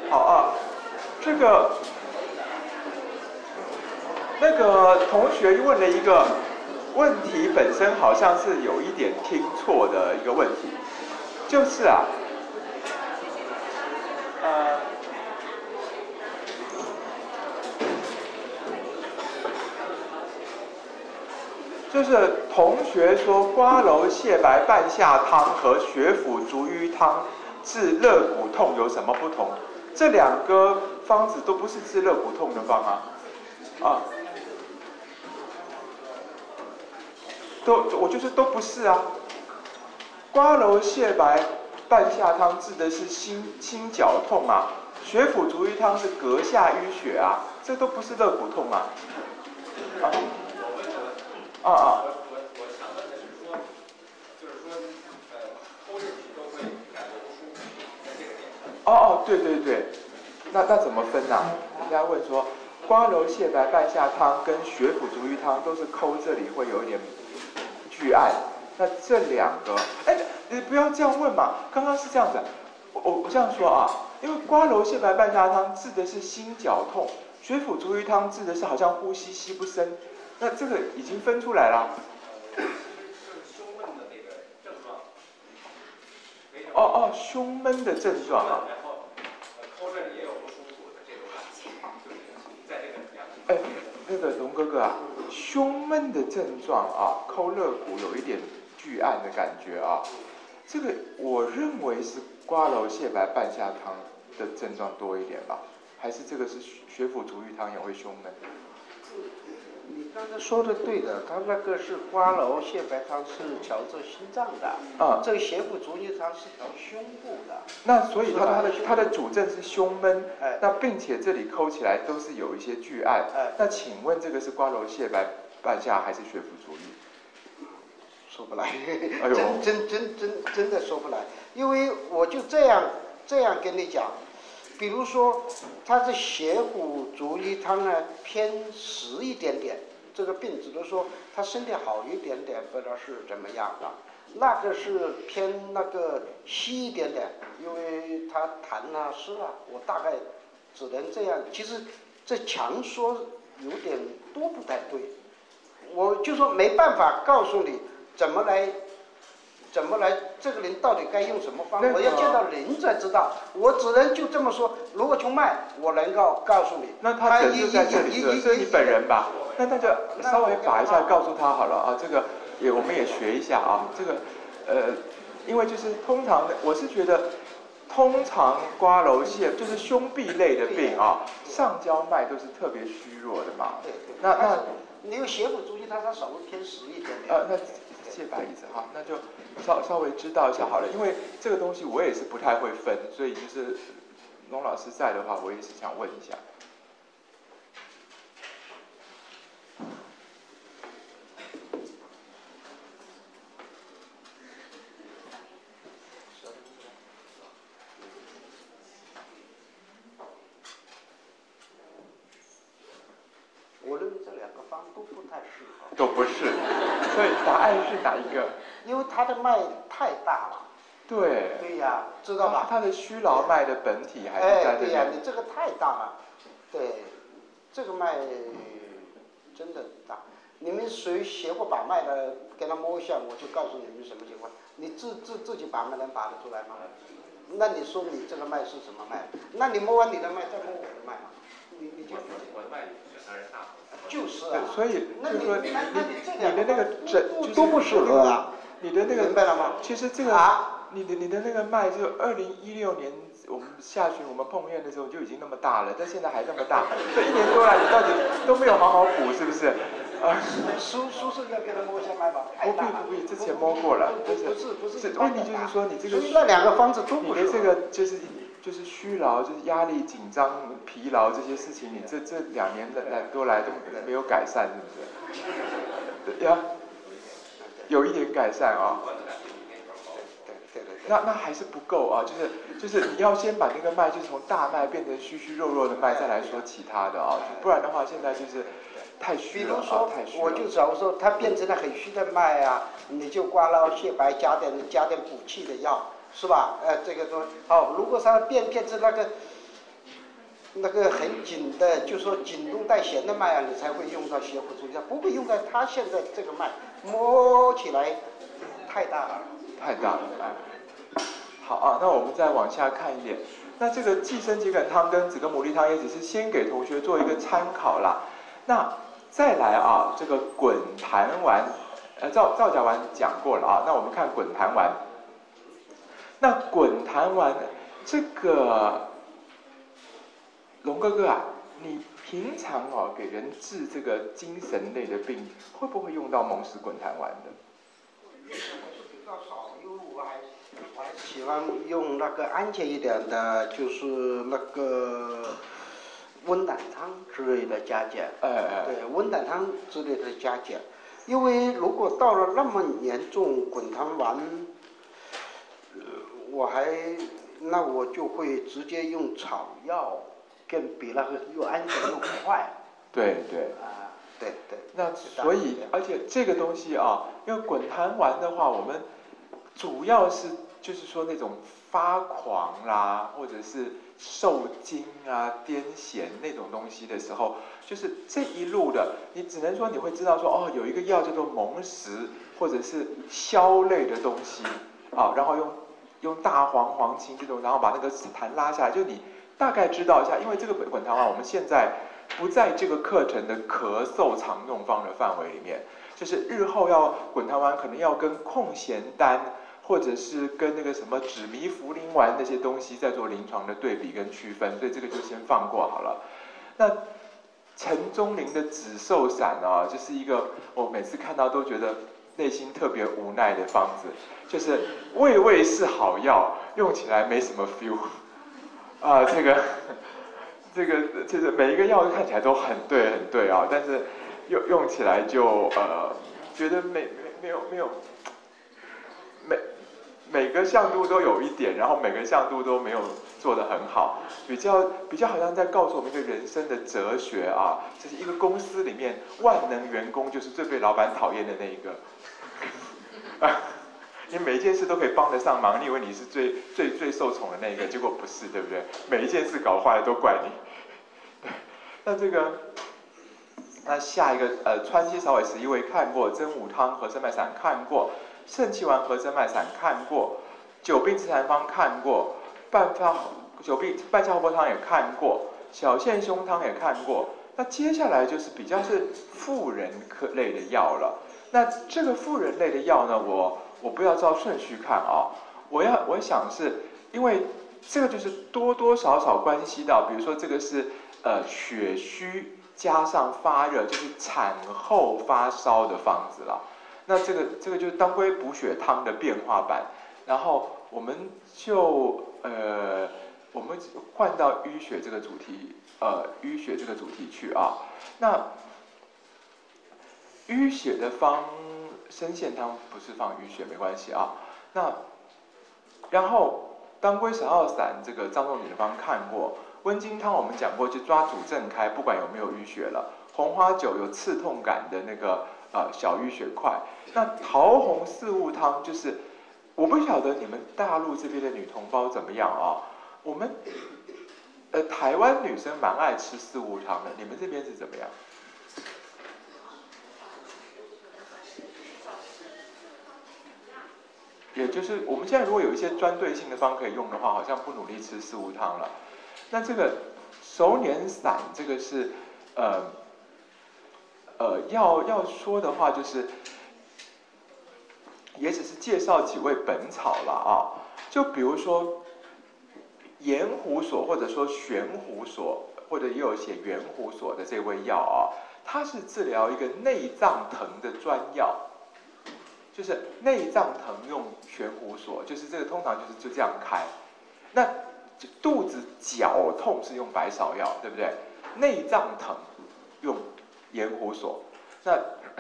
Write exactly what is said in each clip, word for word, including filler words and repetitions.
好啊，这个那个同学问了一个问题，本身好像是有一点听错的一个问题，就是啊，呃，就是同学说瓜蒌蟹白半夏汤和血府逐瘀汤治肋骨痛有什么不同？这两个方子都不是治肋骨痛的方啊，啊，都我就是都不是啊。瓜蒌蟹白半夏汤治的是心心绞痛啊，血府逐瘀汤是膈下淤血啊，这都不是肋骨痛啊。啊啊啊！哦哦，对对对，那那怎么分呢、啊？人家问说，瓜蒌蟹白半夏汤跟血府逐瘀汤都是抠这里会有一点巨按，那这两个，哎，你不要这样问嘛，刚刚是这样子，我我我这样说啊，因为瓜蒌蟹白半夏汤治的是心绞痛，血府逐瘀汤治的是好像呼吸吸不深，那这个已经分出来了。哦哦，胸闷的症状啊。哎，那个龙哥哥啊，胸闷的症状啊，抠肋骨有一点巨按的感觉啊，这个我认为是瓜蒌蟹白半夏汤的症状多一点吧，还是这个是血府逐瘀汤也会胸闷？ 你刚才说的对的，他那个是瓜蒌蟹白汤是调治心脏的， 啊、嗯， 这个血府逐瘀汤是调胸部的。 那所以它它的它的主症是胸闷， 哎， 那并且这里抠起来都是有一些巨按， 哎， 那请问这个是瓜蒌蟹白半夏还是血府逐瘀？ 说不来， 哎呦， 真真真真真的说不来，因为我就这样这样跟你讲。比如说，它是血府逐瘀汤呢偏实一点点，这个病只能说他身体好一点点，不知道是怎么样的。那个是偏那个稀一点点，因为它痰啊湿啊，我大概只能这样。其实这强说有点多不太对，我就说没办法告诉你怎么来。怎么来？这个人到底该用什么方法？我要见到人才知道。我只能就这么说。如果从脉，我能够告诉你。 那他诊就在这里，这是你本人吧？那那就稍微把一下告诉他好了啊。这个也我们也学一下啊。这个呃，因为就是通常我是觉得，通常瓜蒌蟹就是胸壁类的病啊，上焦脉都是特别虚弱的嘛。 对对。 那那你有血府逐瘀，它它稍微偏实一点点。 呃，那谢白医生哈，那就稍稍微知道一下好了，因为这个东西我也是不太会分，所以就是龙老师在的话，我也是想问一下。 我认为这两个方都不太适合。 都不是，所以答案是哪一个？ 因为它的脉太大了。 对。 对呀，知道吧？ 它的虚劳脉的本体还是在这里。 哎，对呀，你这个太大了。对，这个脉真的大。你们谁学过把脉的，给他摸一下，我就告诉你们什么情况。你自自自己把脉能把得出来吗？那你说你这个脉是什么脉？那你摸完你的脉，再摸我的脉嘛？你你就我的脉比他人大。 就是啊。 所以就是说你你的那个诊就是都不适合啊。 你的那个明白了吗？ 其实这个啊， 你的你的那个脉，就二零一六年我们下旬我们碰面的时候就已经那么大了，但现在还那么大，这一年多来你到底都没有好好补，是不是？啊， 叔叔是要给他摸一下脉吧？ 不必不必，之前摸过了， 不不是不是。 问题就是说你这个那两个方子都不你的这个就是就是虚劳，就是压力、紧张、疲劳这些事情，你这这两年来多来都没有改善，是不是？呀，有一点改善啊。那那还是不够啊，就是就是你要先把那个脉，就是从大脉变成虚虚弱弱的脉，再来说其他的啊，不然的话现在就是太虚了啊，太虚了。 我就假如说它变成了很虚的脉啊，你就瓜蒌蟹白加点加点补气的药，是吧？呃，这个说好，如果它变变成那个那个很紧的，就说紧度带弦的脉啊，你才会用到斜腹足汤，不会用在他现在这个脉，摸起来太大了。 太大了，哎。好啊，那我们再往下看一点。那这个寄生桔梗汤跟紫根牡蛎汤也只是先给同学做一个参考啦。那再来啊，这个滚盘丸，呃，皂皂角丸讲过了啊。那我们看滚盘丸。那滚盘丸这个龙哥哥啊，你平常哦给人治这个精神类的病，会不会用到蒙氏滚盘丸的？ 比较少，因为我还我还喜欢用那个安全一点的，就是那个温胆汤之类的加减。 哎哎， 对，温胆汤之类的加减，因为如果到了那么严重，滚汤丸，呃，我还那我就会直接用草药，更比那个又安全又快。 对对。 啊，对对。 那所以，而且这个东西啊，因为滚盘丸的话，我们主要是就是说那种发狂啦，或者是受惊啊、癫痫那种东西的时候，就是这一路的，你只能说你会知道说，哦，有一个药叫做蒙石，或者是消类的东西啊，然后用用大黄、黄芩这种，然后把那个痰拉下来，就你大概知道一下，因为这个滚盘丸我们现在不在这个课程的咳嗽常用方的范围里面，就是日后要滚盘丸可能要跟控咸丹或者是跟那个什么止迷茯苓丸那些东西在做临床的对比跟区分，所以这个就先放过好了。那陈宗林的止嗽散啊，就是一个我每次看到都觉得内心特别无奈的方子，就是味味是好药，用起来没什么 feel 啊，这个。这个就是每一个药看起来都很对很对啊，但是用用起来就呃觉得没没没有没有每每个向度都有一点，然后每个向度都没有做得很好，比较比较好像在告诉我们一个人生的哲学啊，就是一个公司里面万能员工就是最被老板讨厌的那一个。你每一件事都可以帮得上忙，你以为你是最最最受宠的那一个，结果不是，对不对？每一件事搞坏了都怪你。对，那这个，那下一个呃，川西芍尾十一味看过，真武汤和参麦散看过，肾气丸和参麦散看过，久病治痰方看过，半发久病半夏厚朴汤也看过，小陷胸汤也看过。那接下来就是比较是妇人科类的药了。那这个妇人类的药呢，我。我不要照顺序看啊，我要我想是因为这个就是多多少少关系到，比如说这个是呃血虚加上发热，就是产后发烧的方子了。那这个这个就是当归补血汤的变化版，然后我们就呃我们换到淤血这个主题，呃淤血这个主题去啊。那淤血的方。参腺汤不是放淤血没关系啊，那然后当归芍药散这个张仲景的方看过，温经汤我们讲过，就抓主症开，不管有没有淤血了。红花酒有刺痛感的那个呃小淤血块。那桃红四物汤就是我不晓得你们大陆这边的女同胞怎么样啊？我们呃台湾女生蛮爱吃四物汤的，你们这边是怎么样？也就是我们现在如果有一些专对性的方可以用的话，好像不努力吃四物汤了。那这个熟年散，这个是呃呃要要说的话，就是也只是介绍几味本草了啊。就比如说盐胡索，或者说悬胡索，或者也有写圆胡索的这味药啊，它是治疗一个内脏疼的专药。就是内脏疼用悬胡索，就是这个通常就是就这样开。那肚子绞痛是用白芍药，对不对？内脏疼用盐胡索。那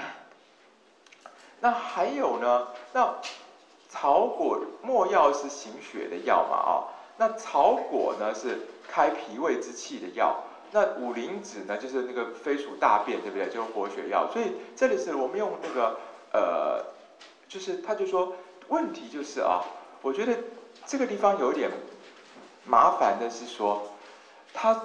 那还有呢？那草果没药是行血的药嘛？啊、哦，那草果呢是开脾胃之气的药。那五灵脂呢就是那个飞鼠大便，对不对？就是活血药。所以这里是我们用那个呃。就是他就说问题就是啊，我觉得这个地方有点麻烦的是说， 他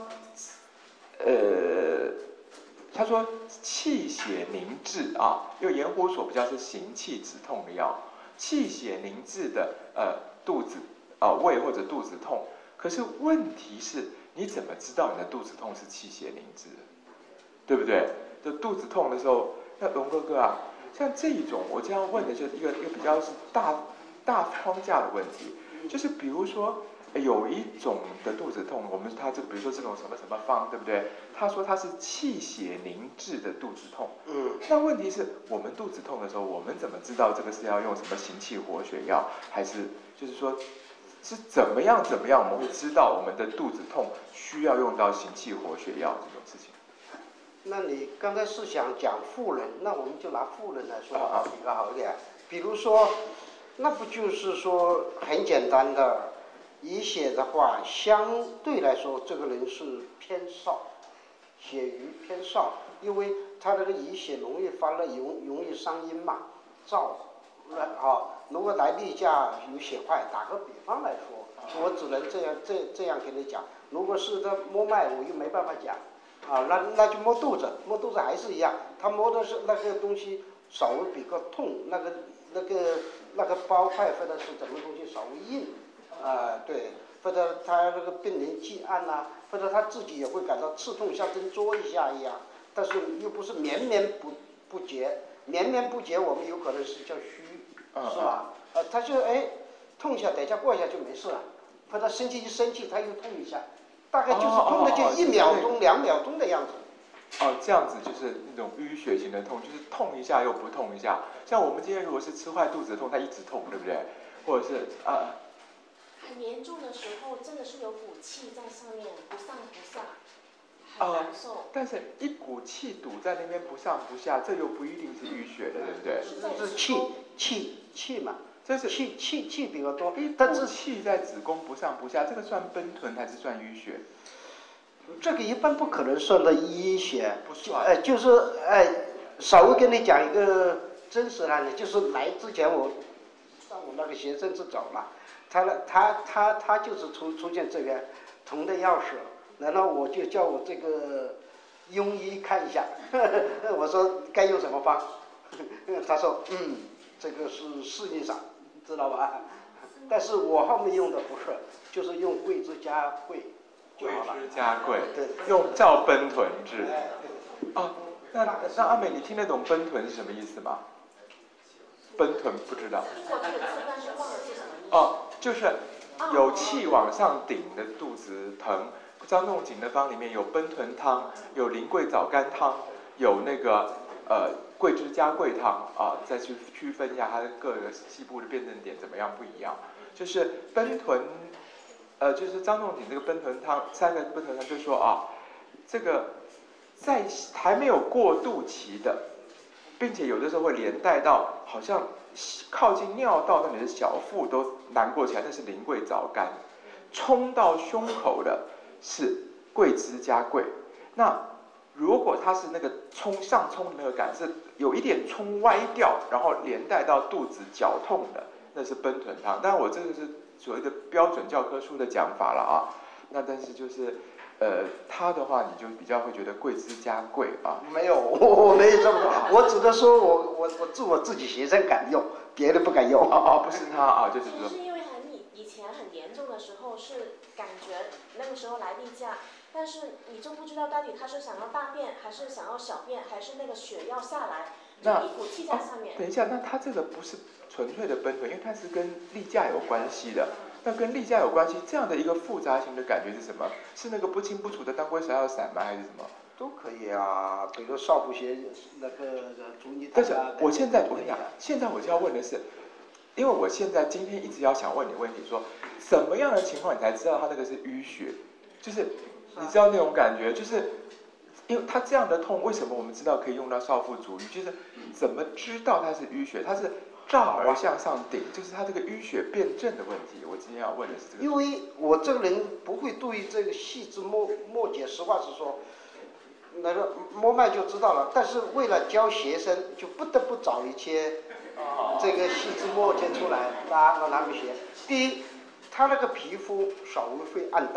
呃他说气血凝滞啊，因为盐胡索比较是行气止痛的药，气血凝滞的呃肚子啊、呃、胃或者肚子痛，可是问题是你怎么知道你的肚子痛是气血凝滞的，对不对？就肚子痛的时候，那龙哥哥啊，像这种我这样问的就是一个一个比较是大大框架的问题，就是比如说有一种的肚子痛，我们他这比如说这种什么什么方，对不对？他说他是气血凝滞的肚子痛， 嗯， 那问题是我们肚子痛的时候，我们怎么知道这个是要用什么行气活血药，还是就是说是怎么样怎么样我们会知道我们的肚子痛需要用到行气活血药这种事情？ 那你刚才是想讲妇人，那我们就拿妇人来说啊，比较好一点。比如说，那不就是说很简单的，遗血的话，相对来说，这个人是偏少，血瘀偏少，因为他这个遗血容易发热，容容易伤阴嘛，燥。啊，如果来例假有血块，打个比方来说，我只能这样这这样跟你讲。如果是他摸脉，我又没办法讲。啊，那那就摸肚子，摸肚子还是一样，他摸的是那个东西稍微比较痛，那个那个那个包块或者是什么东西稍微硬，啊，对，或者他那个病人记按呐、啊，或者他自己也会感到刺痛，像针捉一下一样，但是又不是绵绵不不结，绵绵不结我们有可能是叫虚，是吧？呃，他就哎痛一下，等一下过一下就没事了，或者生气一生气他又痛一下。大概就是痛的就一秒钟、两秒钟的样子。 哦，这样子就是那种淤血型的痛，就是痛一下又不痛一下。像我们今天如果是吃坏肚子痛，它一直痛，对不对？或者是啊， 很严重的时候，真的是有股气在上面，不上不下，很难受。 呃、但是一股气堵在那边不上不下，这又不一定是淤血的，对不对？ 这是气气气嘛。 这是气气气比较多， 一股气在子宫不上不下，这个算奔豚还是算淤血？ 这个一般不可能算的淤血， 不算。 呃，就是呃，稍微跟你讲一个真实案例，就是来之前我上我那个学生是走了，他他他他就是出出现这边疼的要死，然后我就叫我这个庸医看一下，呵呵我说该用什么方，他说嗯，这个是适应上。知道吧？但是我后面用的不是，就是用桂枝加桂就好了。 桂枝加桂， 对， 用照奔豚治。哦，那那阿美，你听得懂奔豚是什么意思吗？奔豚不知道。 听过这个字，但是忘了是什么意思。 哦，就是有气往上顶的肚子疼。张仲景的方里面有奔豚汤，有苓桂枣甘汤，有那个呃。桂枝加桂汤啊，再去区分一下它的各个细部的辩证点怎么样不一样。就是奔豚，呃，就是张仲景这个奔豚汤，三个奔豚汤就说啊，这个在还没有过渡期的，并且有的时候会连带到好像靠近尿道那里的小腹都难过起来，那是苓桂枣甘。冲到胸口的是桂枝加桂。那如果它是那个冲上冲的那个感是有一点冲歪掉，然后连带到肚子绞痛的，那是奔豚汤。但我这个是所谓的标准教科书的讲法了啊。那但是就是呃，它的话你就比较会觉得桂枝加桂啊。 没有，我没有这么说，我只能说我我我自我自己学生敢用，别的不敢用。 哦哦，不是他啊，就是说。 是因为很以以前很严重的时候是感觉那个时候来例假。但是你就不知道到底他是想要大便，还是想要小便，还是那个血要下来，就一股气在上面。 哦、等一下，那他这个不是纯粹的奔豚，因为它是跟例假有关系的。那跟例假有关系，这样的一个复杂型的感觉是什么？是那个不清不楚的当归芍药散吗？还是什么？ 都可以啊，比如少府穴那个足泥汤啊。 但是我现在我跟你讲，现在我就要问的是，因为我现在今天一直要想问你问题说，什么样的情况你才知道他那个是淤血？就是。你知道那种感觉，就是因为他这样的痛，为什么我们知道可以用到少腹足瘀？就是怎么知道它是淤血？它是胀而向上顶，就是它这个淤血辩证的问题。我今天要问的是这个。 因为我这个人不会对于这个细枝末末节，实话实说，那个摸脉就知道了。但是为了教学生，就不得不找一些这个细枝末节出来，让让他们学。第一，他那个皮肤稍微会暗淡。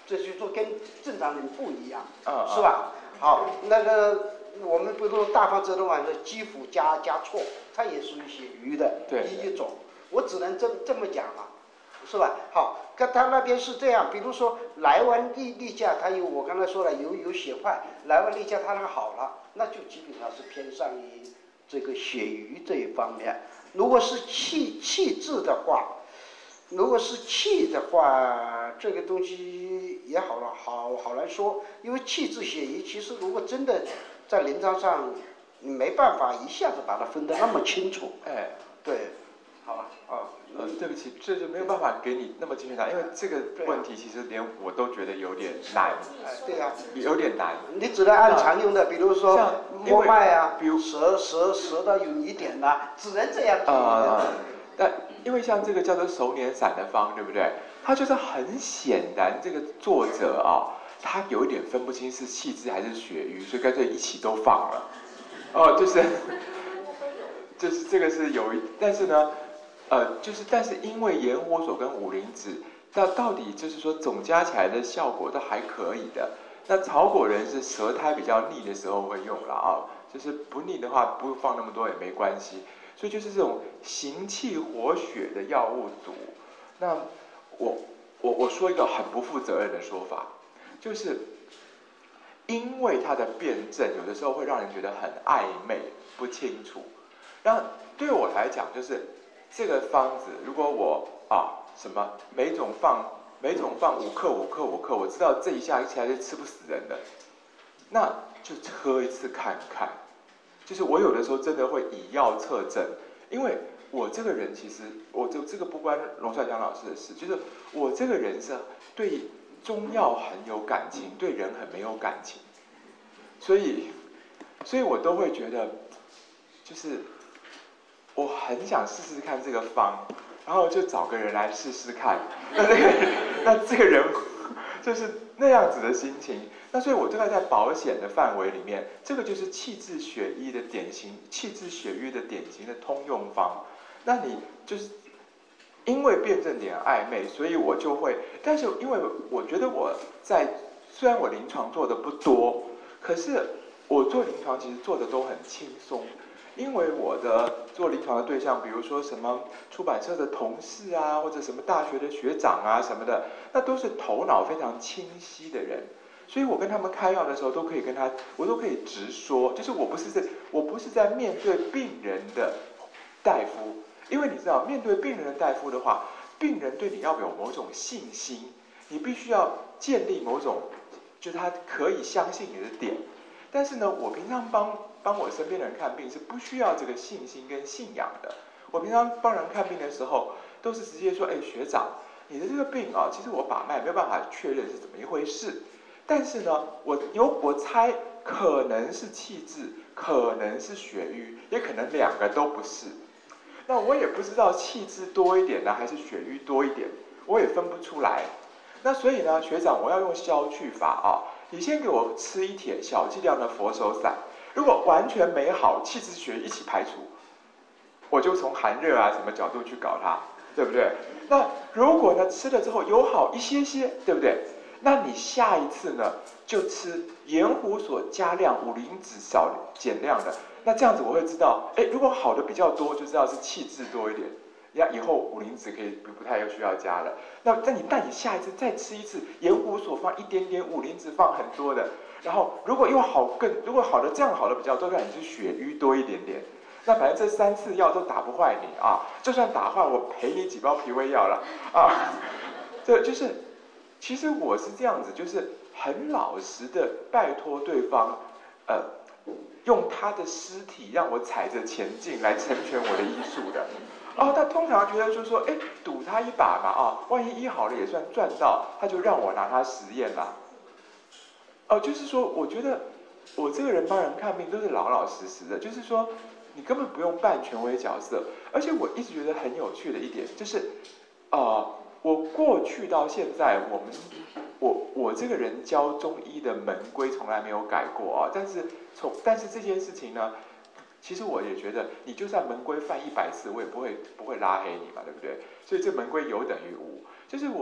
这就说跟正常人不一样， 嗯、 是吧？好，那个我们比如说大方泽的碗的基辅加加错，它也属于写鱼的一一种，我只能这这么讲了，是吧？好，跟他那边是这样，比如说莱湾利利价，它有我刚才说了有有血块，莱湾利价它那个好了，那就基本上是偏向于这个血鱼这一方面。如果是气气质的话，如果是气的话，这个东西也好了，好好难说，因为气质血鱼其实如果真的在临床上，你没办法一下子把它分得那么清楚。 哎， 对，好吧，啊， 呃，对不起，这就没有办法给你那么精确答案，因为这个问题其实连我都觉得有点难， 哎，对呀、啊， 有点难。 你只能按常用的，比如说摸脉啊， 比如舌舌舌到有一点呐、啊，只能这样比。 呃，但因为像这个叫做熟年散的方，对不对？它就是很显然，这个作者啊，他有一点分不清是气质还是血瘀，所以干脆一起都放了。哦，就是，就是这个是有一，但是呢。呃，就是但是因为盐火所跟五灵脂，那到底就是说总加起来的效果都还可以的。那草果仁是舌苔比较腻的时候会用了啊，就是不腻的话不放那么多也没关系。所以就是这种行气活血的药物组。那我我我说一个很不负责任的说法，就是因为它的辩证有的时候会让人觉得很暧昧不清楚。那对我来讲就是。这个方子，如果我啊什么每种放每种放五克五克五克，我知道这一下起来是吃不死人的，那就喝一次看看。就是我有的时候真的会以药测证，因为我这个人其实我就这个不关龙帅江老师的事，就是我这个人是对中药很有感情，对人很没有感情，所以所以我都会觉得就是。我很想试试看这个方，然后就找个人来试试看。那那个，那这个人就是那样子的心情。那所以我大概在保险的范围里面，这个就是气滞血瘀的典型，气滞血瘀的典型的通用方。那你就是因为辩证点暧昧，所以我就会，但是因为我觉得我在虽然我临床做的不多，可是我做临床其实做的都很轻松。因为我的做临床的对象，比如说什么出版社的同事啊，或者什么大学的学长啊什么的，那都是头脑非常清晰的人，所以我跟他们开药的时候都可以跟他，我都可以直说，就是我不是在，我不是在面对病人的大夫，因为你知道，面对病人的大夫的话，病人对你要有某种信心，你必须要建立某种，就是他可以相信你的点，但是呢，我平常帮。帮我身边的人看病是不需要这个信心跟信仰的。我平常帮人看病的时候，都是直接说：“哎，学长，你的这个病啊，其实我把脉没有办法确认是怎么一回事。但是呢，我有我猜可能是气滞，可能是血瘀，也可能两个都不是。那我也不知道气滞多一点呢，还是血瘀多一点，我也分不出来。那所以呢，学长，我要用消去法啊，你先给我吃一帖小剂量的佛手散。”如果完全没好，气滞血一起排除，我就从寒热啊什么角度去搞它，对不对？那如果呢吃了之后有好一些些，对不对？那你下一次呢就吃盐胡所加量五灵脂少减量的，那这样子我会知道，哎，如果好的比较多，就知道是气滞多一点，呀，以后五灵脂可以不太需要加了。那但你但你下一次再吃一次盐胡所放一点点，五灵脂放很多的。然后，如果又好更，如果好的这样好的比较多，让你是血瘀多一点点，那反正这三次药都打不坏你啊，就算打坏，我赔你几包脾胃药了啊。对，就是，其实我是这样子，就是很老实的拜托对方，呃，用他的尸体让我踩着前进来成全我的医术的。哦，他通常觉得就是说，哎，赌他一把嘛啊，万一医好了也算赚到，他就让我拿他实验啦。哦，就是说，我觉得我这个人帮人看病都是老老实实的，就是说，你根本不用扮权威角色。而且我一直觉得很有趣的一点就是，啊、呃，我过去到现在，我们我我这个人教中医的门规从来没有改过啊。但是从但是这件事情呢，其实我也觉得，你就算门规犯一百次，我也不会不会拉黑你嘛，对不对？所以这门规有等于无。就是我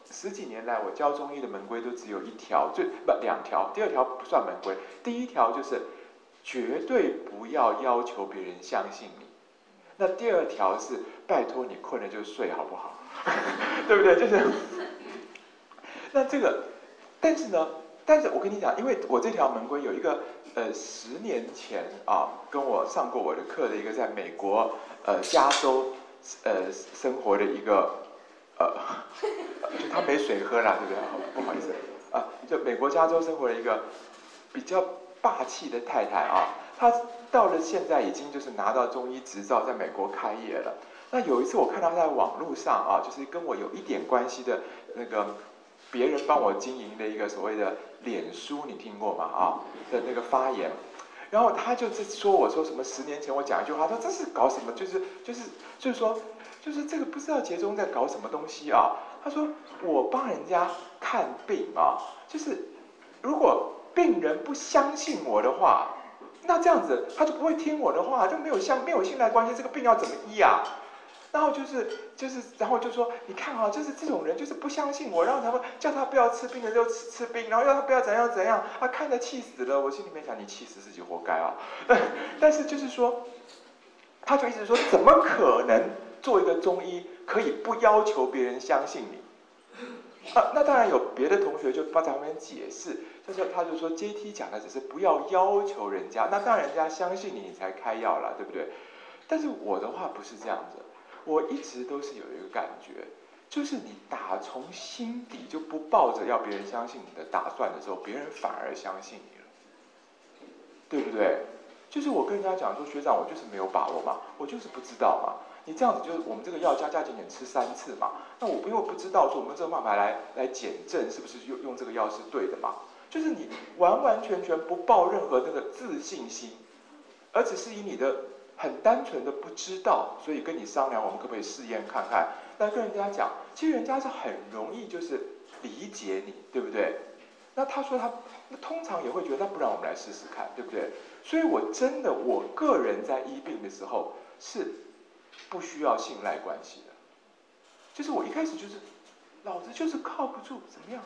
十几年来我教中医的门规都只有一条，就不两条，第二条不算门规，第一条就是绝对不要要求别人相信你，那第二条是拜托你困了就睡好不好？对不对？就是，那这个，但是呢，但是我跟你讲，因为我这条门规有一个呃十年前啊跟我上过我的课的一个在美国呃加州呃生活的一个呃，就他没水喝啦，对不对？不好意思啊，就美国加州生活的一个比较霸气的太太啊，她到了现在已经就是拿到中医执照，在美国开业了。那有一次我看到她在网络上啊，就是跟我有一点关系的那个别人帮我经营的一个所谓的脸书，你听过吗？啊的那个发言，然后他就是说我说什么十年前我讲一句话，说这是搞什么？就是就是就是说就是这个不知道节中在搞什么东西啊？他说我帮人家看病啊，就是如果病人不相信我的话，那这样子他就不会听我的话，就没有相没有信赖关系，这个病要怎么医啊？然后就是就是，然后就说，你看啊，就是这种人就是不相信我，然后他们叫他不要吃冰的就吃吃冰，然后要他不要怎样怎样，啊，看着气死了。我心里面想，你气死自己活该啊！但是就是说，他就一直说，怎么可能做一个中医可以不要求别人相信你？啊，那当然有别的同学就帮在旁边解释，就是他就说 J T 讲的只是不要要求人家，那当然人家相信你，你才开药啦，对不对？但是我的话不是这样子。我一直都是有一个感觉，就是你打从心底就不抱着要别人相信你的打算的时候，别人反而相信你了，对不对？就是我跟人家讲说，学长，我就是没有把握嘛，我就是不知道嘛。你这样子就是我们这个药加加减减吃三次嘛，那我因为不知道说我们这个办法来来检证是不是用用这个药是对的嘛，就是你完完全全不抱任何那个自信心，而只是以你的很单纯的不知道，所以跟你商量，我们可不可以试验看看？但跟人家讲，其实人家是很容易就是理解你，对不对？那他说他那通常也会觉得，那不然我们来试试看，对不对？所以我真的我个人在医病的时候是不需要信赖关系的，就是我一开始就是老子就是靠不住，怎么样？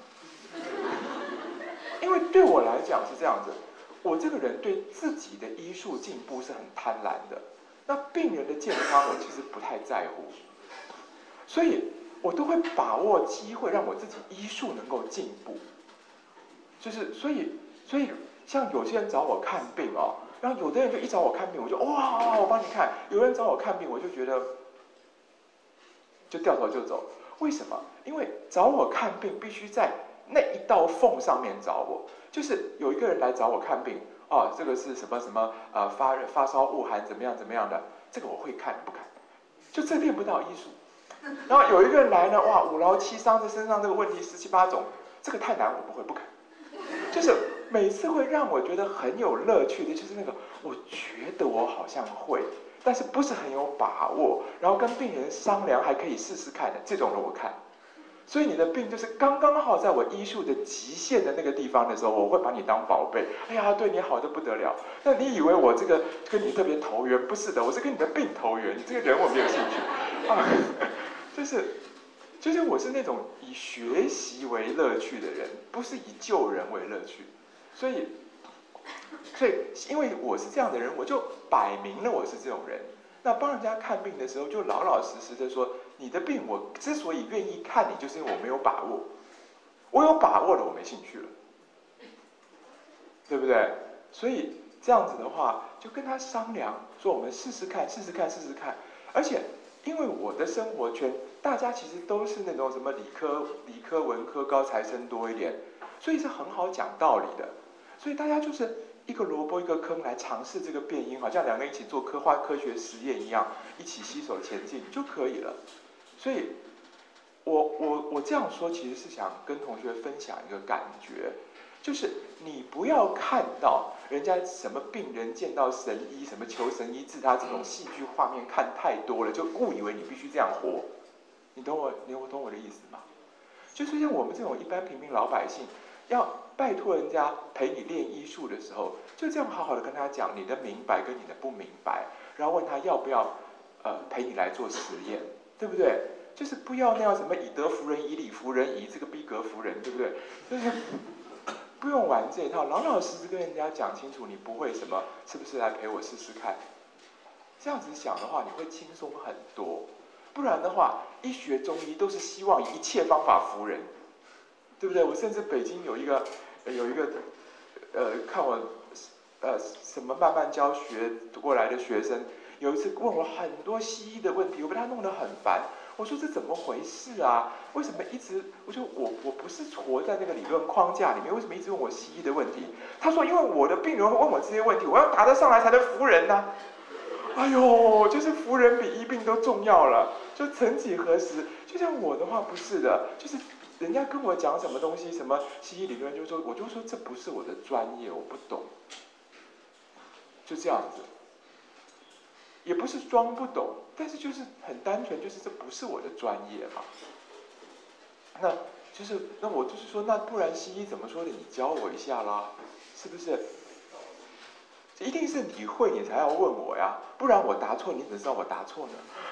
因为对我来讲是这样子。我这个人对自己的医术进步是很贪婪的，那病人的健康我其实不太在乎，所以我都会把握机会让我自己医术能够进步。就是所以所以像有些人找我看病哦，然后有的人就一找我看病，我就哇，我帮你看；有人找我看病，我就觉得就掉头就走。为什么？因为找我看病必须在那一道缝上面找我。就是有一个人来找我看病，哦，这个是什么什么呃发发烧恶寒怎么样怎么样的，这个我会看不看？就这练不到医术。然后有一个人来呢，哇，五劳七伤，这身上这个问题十七八种，这个太难，我不会不看。就是每次会让我觉得很有乐趣的，就是那个我觉得我好像会，但是不是很有把握，然后跟病人商量还可以试试看的这种的我看。所以你的病就是刚刚好在我医术的极限的那个地方的时候，我会把你当宝贝。哎呀，对你好的不得了。那你以为我这个跟你特别投缘？不是的，我是跟你的病投缘。你这个人我没有兴趣啊，就是，就是我是那种以学习为乐趣的人，不是以救人为乐趣。所以，所以因为我是这样的人，我就摆明了我是这种人。那帮人家看病的时候，就老老实实的说，你的病我之所以愿意看你，就是因为我没有把握。我有把握了，我没兴趣了，对不对？所以这样子的话，就跟他商量，说我们试试看，试试看，试试看。而且因为我的生活圈，大家其实都是那种什么理科、理科、文科高材生多一点，所以是很好讲道理的。所以大家就是一个萝卜一个坑来尝试这个变音，好像两个人一起做科化科学实验一样，一起携手前进就可以了。所以我我我这样说，其实是想跟同学分享一个感觉，就是你不要看到人家什么病人见到神医，什么求神医治他这种戏剧画面看太多了，就误以为你必须这样活。你懂我，你懂我的意思吗？就是像我们这种一般平民老百姓，要拜托人家陪你练医术的时候，就这样好好的跟他讲你的明白跟你的不明白，然后问他要不要呃陪你来做实验，对不对？ 就是不要那样什么以德服人，以理服人，以这个逼格服人，对不对？就是不用玩这一套，老老实实跟人家讲清楚，你不会什么，是不是来陪我试试看？这样子想的话，你会轻松很多。不然的话，医学中医都是希望以一切方法服人，对不对？我甚至北京有一个有一个呃，看我呃什么慢慢教学过来的学生，有一次问我很多西医的问题，我被他弄得很烦。我说这怎么回事啊？为什么一直？我说我我不是活在那个理论框架里面，为什么一直问我西医的问题？他说因为我的病人会问我这些问题，我要答得上来才能服人啊。哎呦，就是服人比医病都重要了。就曾几何时，就像我的话不是的，就是人家跟我讲什么东西，什么西医理论，就说我就说这不是我的专业，我不懂，就这样子。也不是装不懂，但是就是很单纯，就是这不是我的专业嘛。那就是那我就是说，那不然西医怎么说的？你教我一下啦，是不是？一定是你会，你才要问我呀，不然我答错，你怎么知道我答错呢？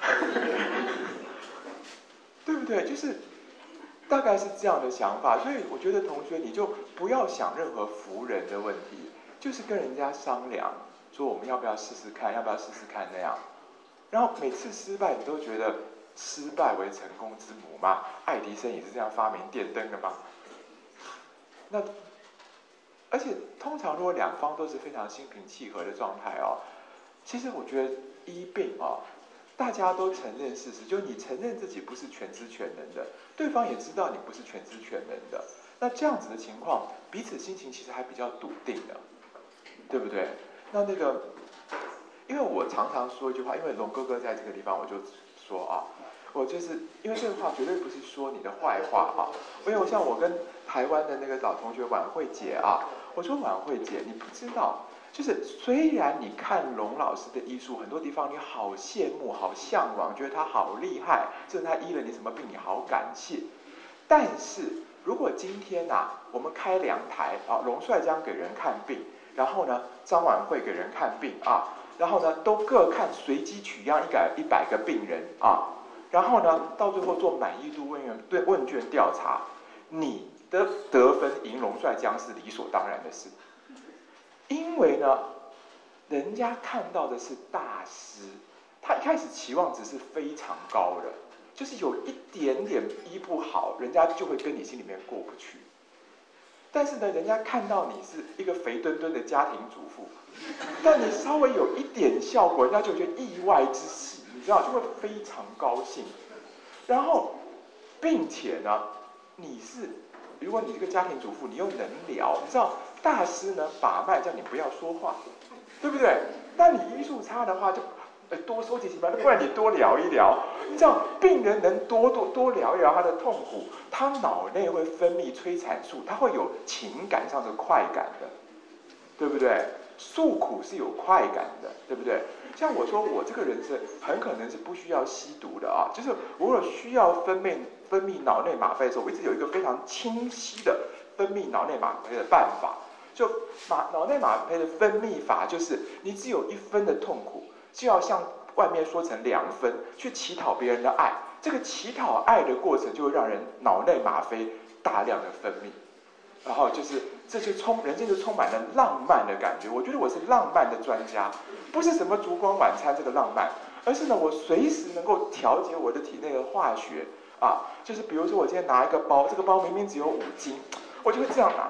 对不对？就是大概是这样的想法，所以我觉得同学你就不要想任何服人的问题，就是跟人家商量，说我们要不要试试看，要不要试试看那样。然后每次失败，你都觉得失败为成功之母嘛？爱迪生也是这样发明电灯的嘛？那而且通常如果两方都是非常心平气和的状态哦，其实我觉得医病哦，大家都承认事实，就是你承认自己不是全知全能的，对方也知道你不是全知全能的。那这样子的情况，彼此心情其实还比较笃定的，对不对？那那个，因为我常常说一句话，因为龙哥哥在这个地方，我就说啊，我就是因为这个话绝对不是说你的坏话啊，因为我像我跟台湾的那个老同学婉慧姐啊，我说婉慧姐，你不知道，就是虽然你看龙老师的医术，很多地方你好羡慕、好向往，觉得他好厉害，甚至他医了你什么病，你好感谢，但是如果今天啊，我们开两台啊，龙帅江给人看病。然后呢，张婉慧给人看病啊，然后呢，都各看随机取样一百一百个病人啊，然后呢，到最后做满意度问卷对问卷调查，你的得分赢龙帅江是理所当然的事，因为呢，人家看到的是大师，他一开始期望值是非常高的，就是有一点点医不好，人家就会跟你心里面过不去。但是呢，人家看到你是一个肥墩墩的家庭主妇，但你稍微有一点效果，人家就觉得意外之喜，你知道，就会非常高兴。然后，并且呢，你是，如果你这个家庭主妇，你又能聊，你知道，大师呢把脉叫你不要说话，对不对？那你医术差的话就。呃，多收集几秒，不然你多聊一聊。你知道，病人能多多多聊一聊他的痛苦，他脑内会分泌催产素，他会有情感上的快感的，对不对？诉苦是有快感的，对不对？像我说，我这个人是很可能是不需要吸毒的啊，就是如果需要分泌分泌脑内吗啡的时候，我一直有一个非常清晰的分泌脑内吗啡的办法。就马脑内吗啡的分泌法，就是你只有一分的痛苦。就要向外面说成两分，去乞讨别人的爱。这个乞讨爱的过程，就会让人脑内吗啡大量的分泌，然后就是这就充人生就充满了浪漫的感觉。我觉得我是浪漫的专家，不是什么烛光晚餐这个浪漫，而是呢，我随时能够调节我的体内的化学啊。就是比如说，我今天拿一个包，这个包明明只有五斤，我就会这样拿，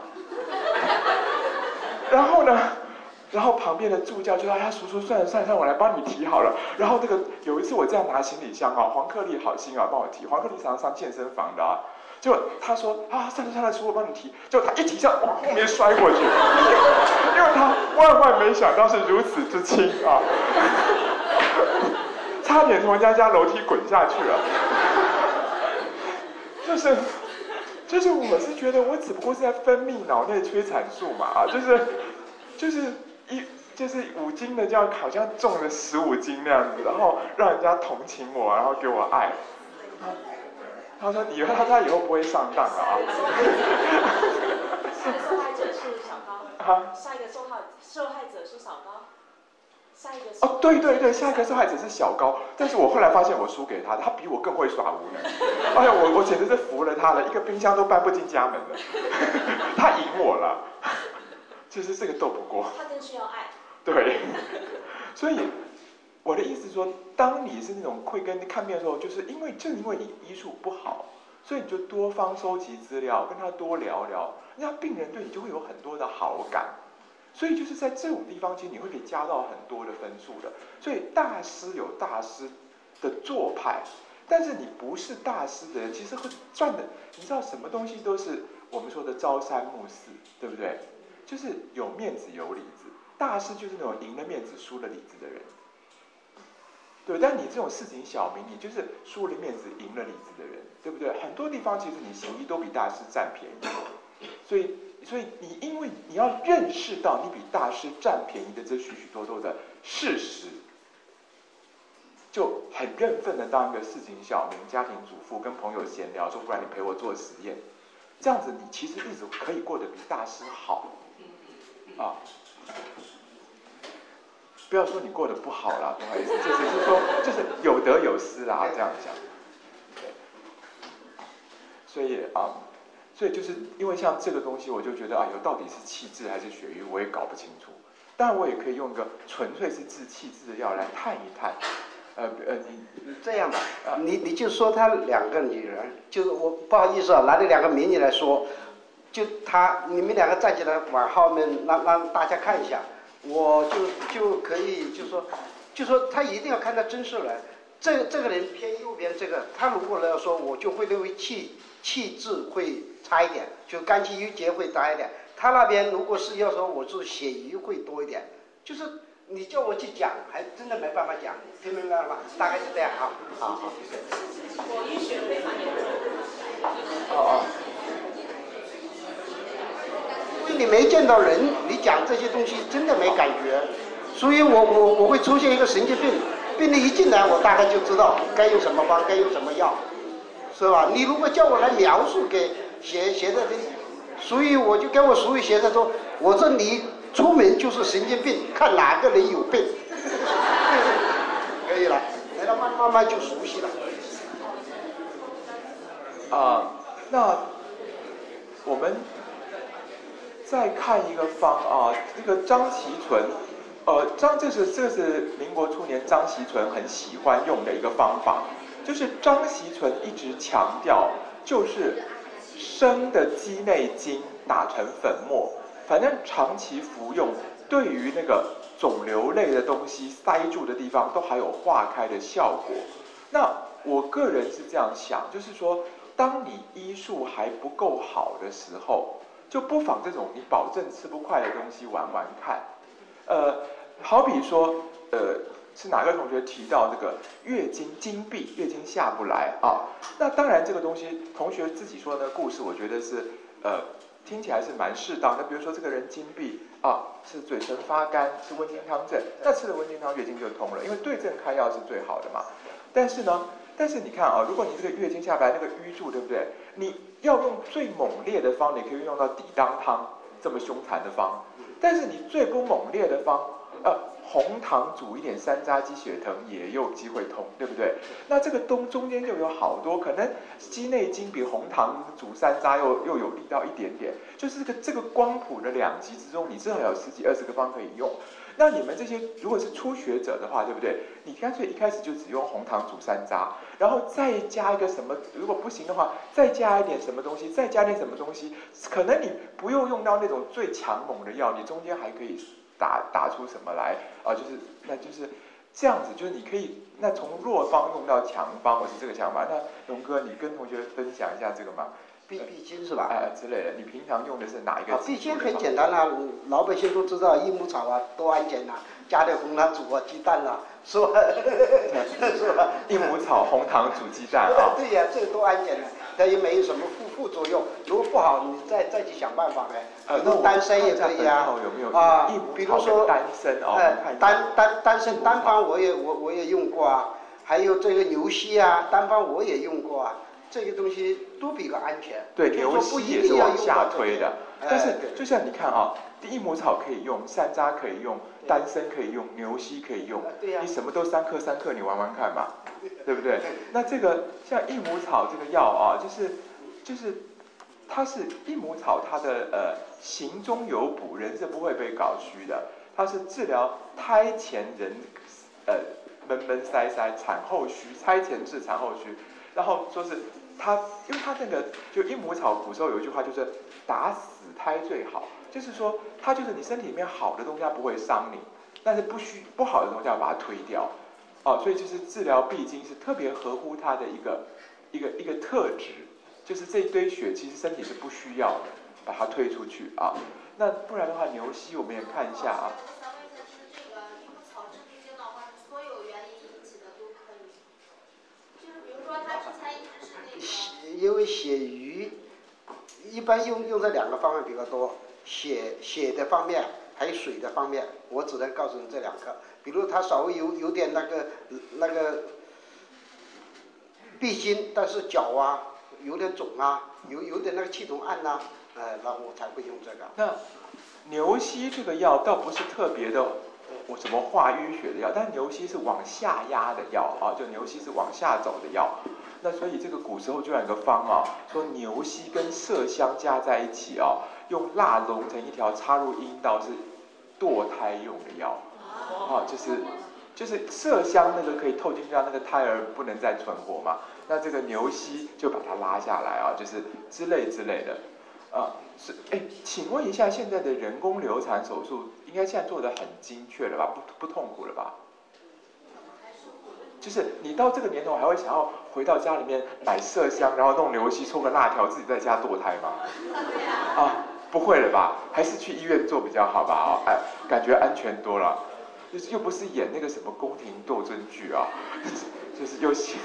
然后呢？然后旁边的助教就说：“哎，叔叔，算了算了算了，我来帮你提好了。”然后那个有一次我这样拿行李箱啊，黄克利好心啊帮我提，黄克利常常上健身房的啊，结果他说：“啊，算了算了，叔，我帮你提。”结果他一提上往后面摔过去，因为他万万没想到是如此之轻啊，差点从人家家楼梯滚下去了。就是，就是我是觉得我只不过是在分泌脑内催产素嘛啊，就是，就是。一就是五斤的，就要好像重了十五斤那样子，然后让人家同情我，然后给我爱。他说以后他他以后不会上当了啊。 受害者是小高，啊，下一个受害受害者是小高。 下一个哦，对对对，下一个受害者是小高，但是我后来发现我输给他，他比我更会耍无赖。哎呀，我我简直是服了他了，一个冰箱都搬不进家门了，他赢我了，就是这个斗不过。 他更需要爱。 对，所以我的意思是说，当你是那种会跟看病的时候，就是因为正因为你医术不好，所以你就多方收集资料，跟他多聊聊，那病人对你就会有很多的好感。所以就是在这种地方，其实你会可以加到很多的分数的。所以大师有大师的做派，但是你不是大师的人，其实会赚的。你知道什么东西都是我们说的朝三暮四，对不对？就是有面子有里子。大师就是那种赢了面子输了里子的人，对。但你这种市井小民，你就是输了面子赢了里子的人，对不对？很多地方其实你行医都比大师占便宜，所以。所以你因为你要认识到你比大师占便宜的这许许多多的事实，就很认份的当一个市井小民、家庭主妇，跟朋友闲聊说，不然你陪我做实验，这样子你其实日子可以过得比大师好啊。不要说你过得不好啦，不好意思，就只是说就是有得有失啦，这样讲。对，所以啊。所以就是因为像这个东西，我就觉得啊，有到底是气滞还是血瘀，我也搞不清楚。当然，我也可以用一个纯粹是治气滞的药来探一探。呃呃，你这样吧，啊、你你就说他两个女人，就是我不好意思啊，拿这两个美女来说，就他你们两个站起来往后面让让大家看一下，我就就可以就说，就说他一定要看他真实人。这个这个人偏右边这个，他如果要说，我就会认为气气滞会差一点，就肝气郁结会差一点。他那边如果是要说我是血瘀会多一点，就是你叫我去讲，还真的没办法讲，听明白了吧？大概是这样啊。好好。 我淤血非常严重。 哦哦。 因为你没见到人，你讲这些东西真的没感觉，所以我我我会出现一个神经病。病人一进来，我大概就知道该用什么方，该用什么药，是吧？你如果叫我来描述给学学的这，所以我就跟我所有学生说，我说你出门就是神经病，看哪个人有病，可以了，来了慢慢慢就熟悉了。 啊、呃，那我们再看一个方啊，这个张其纯。呃，张这是这是民国初年张锡纯很喜欢用的一个方法，就是张锡纯一直强调，就是生的鸡内金打成粉末，反正长期服用，对于那个肿瘤类的东西塞住的地方都还有化开的效果。那我个人是这样想，就是说，当你医术还不够好的时候，就不妨这种你保证吃不快的东西玩玩看。呃，好比说，呃，是哪个同学提到这个月经经闭，月经下不来啊？那当然，这个东西同学自己说的故事，我觉得是呃听起来是蛮适当的。比如说，这个人经闭啊，是嘴唇发干，是温经汤症，那吃了温经汤，月经就通了，因为对症开药是最好的嘛。但是呢，但是你看啊，如果你这个月经下不来，那个淤住，对不对？你要用最猛烈的方，你可以用到抵当汤这么凶残的方。但是你最不猛烈的方，呃，红糖煮一点山楂鸡血藤也有机会通，对不对？那这个东中间就有好多可能，鸡内金比红糖煮山楂又又有力道一点点，就是这个这个光谱的两极之中，你至少有十几二十个方可以用。那你们这些如果是初学者的话，对不对？你干脆一开始就只用红糖煮山楂，然后再加一个什么，如果不行的话，再加一点什么东西，再加点什么东西，可能你不用用到那种最强猛的药，你中间还可以打打出什么来啊？就是那就是这样子，就是你可以那从弱方用到强方，我是这个想法。那龙哥，你跟同学分享一下这个吗？ 闭闭经是吧？ 哎、呃、之类的，你平常用的是哪一个？ 啊，闭经很简单啦、啊，老百姓都知道，益母草啊，多安全呐、啊，加点红糖煮啊，鸡蛋啦、啊，是吧？是吧？ 益母草、红糖煮鸡蛋啊。 对呀、啊，这个多安全的，它也没有什么副副作用。如果不好，你再再去想办法呗。 呃， 那单身也可以啊。 有没有啊？比如说单身哦， 呃、单单单身单方我也我我也用过啊，还有这个牛膝啊，单方我也用过啊。这个东西都比较安全， 对，牛膝也是往下推的。 但是就像你看啊，益母草可以用，山楂可以用，丹参可以用，牛膝可以用， 对呀、 你什么都三克三克，你玩玩看嘛，对不对？那这个像益母草这个药啊，就是就是它是益母草，它的呃形中有补，人是不会被搞虚的。它是治疗胎前人呃闷闷塞塞、产后虚，胎前治产后虚，然后说是它，因为它那个就益母草，古时候有一句话就是打死胎最好，就是说它就是你身体里面好的东西它不会伤你，但是不需不好的东西要把它推掉，哦，所以就是治疗闭经是特别合乎它的一个一个一个特质，就是这一堆血其实身体是不需要的，把它推出去啊。那不然的话，牛膝我们也看一下啊。 想问一下，是这个益母草治闭经的话，是所有原因引起的都可以？就是比如说他之前一直是那个。 因为血瘀，一般用用在两个方面比较多，血血的方面还有水的方面，我只能告诉你这两个。比如他稍微有有点那个那个闭经，但是脚啊有点肿啊，有有点那个气肿按呐、啊，呃，那我才会用这个。 那牛膝这个药倒不是特别的，我什么化淤血的药，但牛膝是往下压的药啊，就牛膝是往下走的药。那所以这个古时候就有一个方啊，说牛膝跟麝香加在一起啊，用蜡融成一条插入阴道，是堕胎用的药啊，就是就是麝香那个可以透进去，让那个胎儿不能再存活嘛。那这个牛膝就把它拉下来啊，就是之类之类的。啊，是哎，请问一下，现在的人工流产手术应该现在做得很精确了吧？不不痛苦了吧？就是你到这个年头还会想要回到家里面买麝香，然后弄牛膝，抽个辣条，自己在家堕胎吗？啊，不会了吧？还是去医院做比较好吧？哦，哎，感觉安全多了。就是又不是演那个什么宫廷斗争剧啊，就是又行。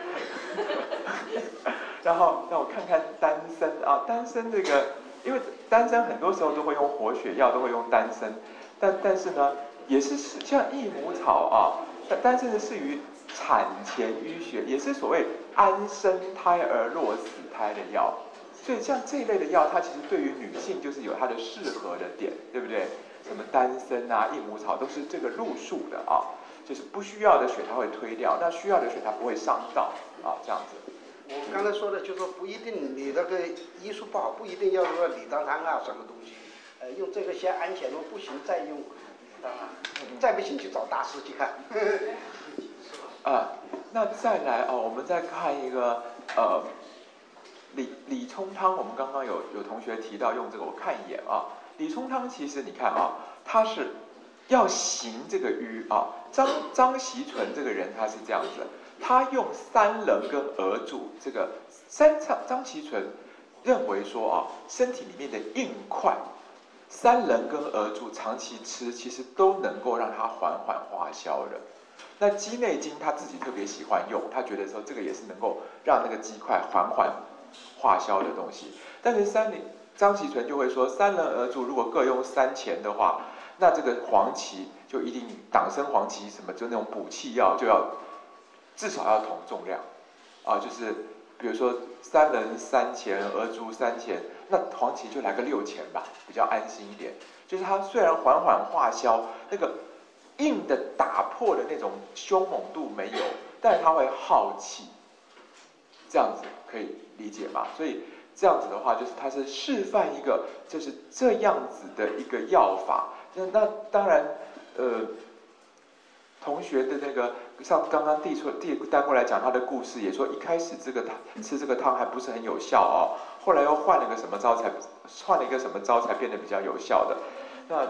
然后让我看看丹参啊，丹参这个，因为丹参很多时候都会用活血药，都会用丹参，但但是呢，也是像益母草啊，丹丹参是适于产前淤血，也是所谓安生胎儿若死胎的药，所以像这一类的药，它其实对于女性就是有它的适合的点，对不对？什么丹参啊、益母草都是这个路数的啊，就是不需要的血它会推掉，那需要的血它不会伤到啊，这样子。 我刚才说的，就是说不一定你那个医术不好，不一定要说李当汤啊什么东西，呃，用这个先安全了，不行再用李当啊，再不行去找大师去看。 啊，那再来哦，我们再看一个呃李李冲汤，我们刚刚有有同学提到用这个，我看一眼啊，李冲汤其实你看啊，他是要行这个瘀啊，张张锡纯这个人他是这样子。他用三棱跟额柱，这个三张张锡纯认为说啊，身体里面的硬块，三棱跟额柱长期吃，其实都能够让它缓缓化消的。那鸡内金他自己特别喜欢用，他觉得说这个也是能够让那个鸡块缓缓化消的东西。但是三棱张锡纯就会说，三棱额柱如果各用三钱的话，那这个黄芪就一定党参黄芪什么就那种补气药就要。至少要同重量，啊，就是比如说三棱三钱，额柱三钱，那黄芪就来个六钱吧，比较安心一点。就是它虽然缓缓化消，那个硬的打破的那种凶猛度没有，但是它会耗气，这样子可以理解吗？所以这样子的话，就是它是示范一个就是这样子的一个药法。那那当然，呃。同学的那个像刚刚递出递带过来讲他的故事，也说一开始这个汤吃这个汤还不是很有效哦，后来又换了个什么招才换了一个什么招才变得比较有效的。那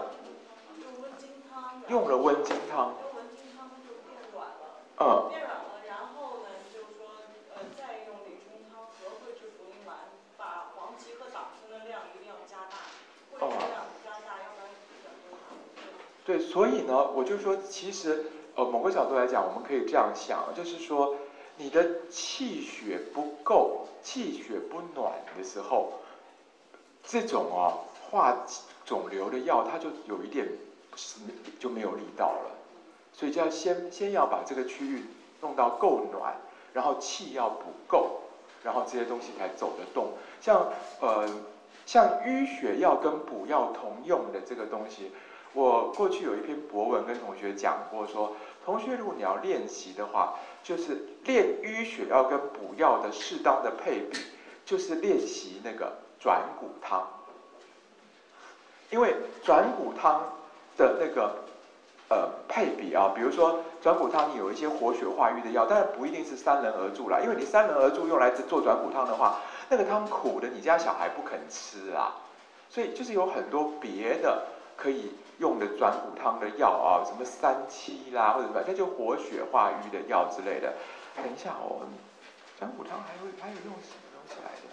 用了温经汤， 用温经汤就变软了， 嗯， 变软了，然后呢就是说呃再用李冲汤和汇制茯苓丸，把黄芪和党参的量一定要加大，汇制量加大，要不然整个对，所以呢，我就说其实。呃，某个角度来讲，我们可以这样想，就是说，你的气血不够、气血不暖的时候，这种哦化肿瘤的药，它就有一点就没有力道了，所以就要先先要把这个区域弄到够暖，然后气要补够，然后这些东西才走得动。像呃像淤血药跟补药同用的这个东西，我过去有一篇博文跟同学讲过说，同学如果你要练习的话，就是练淤血药跟补药的适当的配比，就是练习那个转骨汤。因为转骨汤的那个呃配比啊，比如说转骨汤你有一些活血化瘀的药，当然不一定是三仁而注啦，因为你三仁而注用来做转骨汤的话，那个汤苦的，你家小孩不肯吃啊，所以就是有很多别的可以用的转骨汤的药啊，什么三七啦，或者什么，那就活血化瘀的药之类的。等一下哦，转骨汤还会还有用什么东西来的？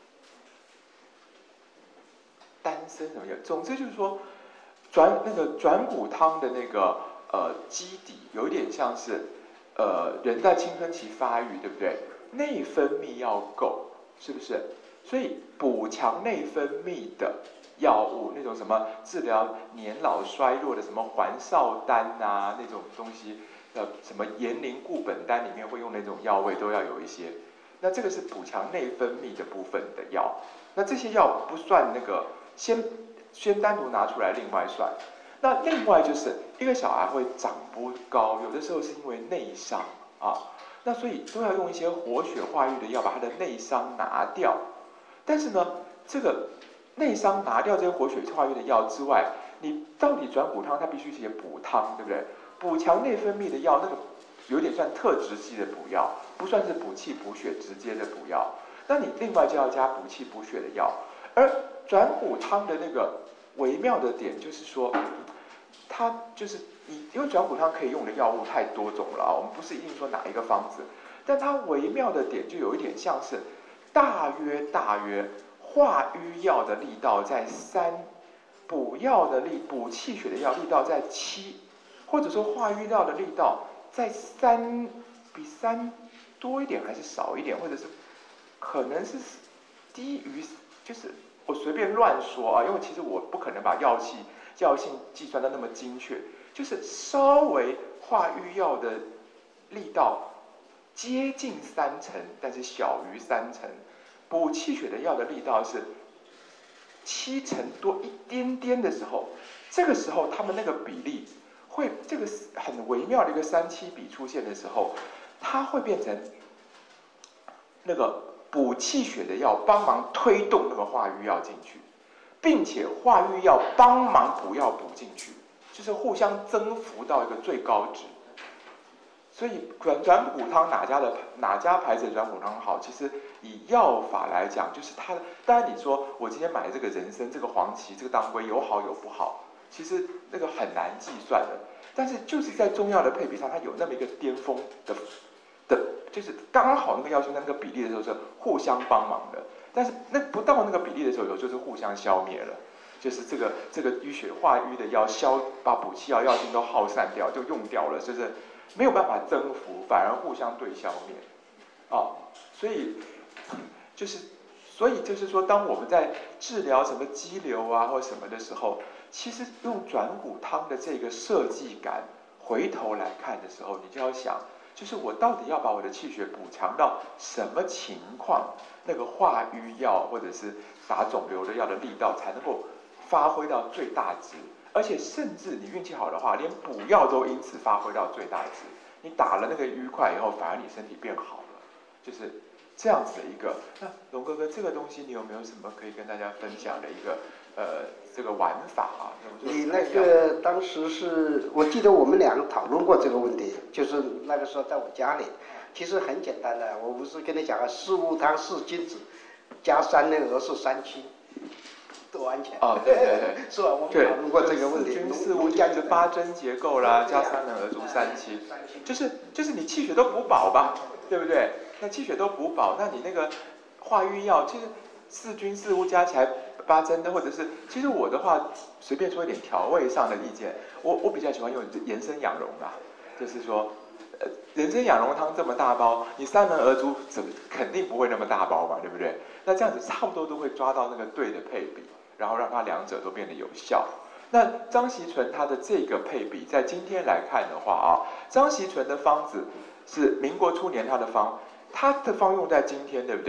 丹参什么药？总之就是说，转那个转骨汤的那个呃基底，有一点像是呃人在青春期发育，对不对？内分泌要够，是不是？所以补强内分泌的药物，那种什么治疗年老衰弱的什么还少丹啊，那种东西，呃，什么延龄固本丹里面会用那种药味都要有一些。那这个是补强内分泌的部分的药。那这些药不算那个，先先单独拿出来另外算。那另外就是一个小孩会长不高，有的时候是因为内伤啊，那所以都要用一些活血化瘀的药把他的内伤拿掉。但是呢，这个内伤拿掉这些活血化瘀的药之外，你到底转骨汤它必须写补汤，对不对？补强内分泌的药，那个有点算特质系的补药，不算是补气补血直接的补药。那你另外就要加补气补血的药。而转骨汤的那个微妙的点就是说，它就是你因为转骨汤可以用的药物太多种了啊，我们不是一定说哪一个方子，但它微妙的点就有一点像是大约大约化瘀药的力道在三，补药的力补气血的药力道在七，或者说化瘀药的力道在三，比三多一点还是少一点，或者是可能是低于，就是我随便乱说啊，因为其实我不可能把药气药性计算的那么精确，就是稍微化瘀药的力道接近三成，但是小于三成。补气血的药的力道是七成多一点点的时候，这个时候他们那个比例会，这个很微妙的一个三七比出现的时候，它会变成那个补气血的药帮忙推动那个化瘀药进去，并且化瘀药帮忙补药补进去，就是互相增幅到一个最高值。所以转转骨汤哪家的哪家牌子的转骨汤好？其实以药法来讲，就是它的。当然你说我今天买这个人参、这个黄芪、这个当归有好有不好，其实那个很难计算的。但是就是在中药的配比上，它有那么一个巅峰的的，就是刚好那个药性那个比例的时候是互相帮忙的。但是那不到那个比例的时候，有就是互相消灭了。就是这个这个淤血化瘀的药消，把补气药药性都耗散掉，就用掉了，就是。没有办法增幅，反而互相对消灭，啊，所以就是，所以就是说，当我们在治疗什么肌瘤啊或什么的时候，其实用转骨汤的这个设计感，回头来看的时候，你就要想，就是我到底要把我的气血补强到什么情况，那个化瘀药或者是打肿瘤的药的力道才能够发挥到最大值。而且甚至你运气好的话，连补药都因此发挥到最大值。你打了那个瘀块以后，反而你身体变好了，就是这样子的一个。那龙哥哥，这个东西你有没有什么可以跟大家分享的一个呃这个玩法啊？ 你那个当时是我记得我们两个讨论过这个问题，就是那个时候在我家里，其实很简单的，我不是跟你讲了，四物汤四君子加三内鹅是三七。多安全哦，对对对， 是吧？我们讨论过这个问题。 四君四物就是八珍结构啦，加三仁而注三七，就是就是你气血都补饱吧，对不对？那气血都补饱，那你那个化瘀药，其实四君四物加起来八珍的，或者是其实我的话随便说一点调味上的意见，我我比较喜欢用延参养荣啦，就是说。呃，人参养荣汤这么大包，你三仁而注怎么肯定不会那么大包嘛，对不对？那这样子差不多都会抓到那个对的配比，然后让它两者都变得有效。那张锡纯他的这个配比，在今天来看的话啊，张锡纯的方子是民国初年他的方，他的方用在今天，对不对？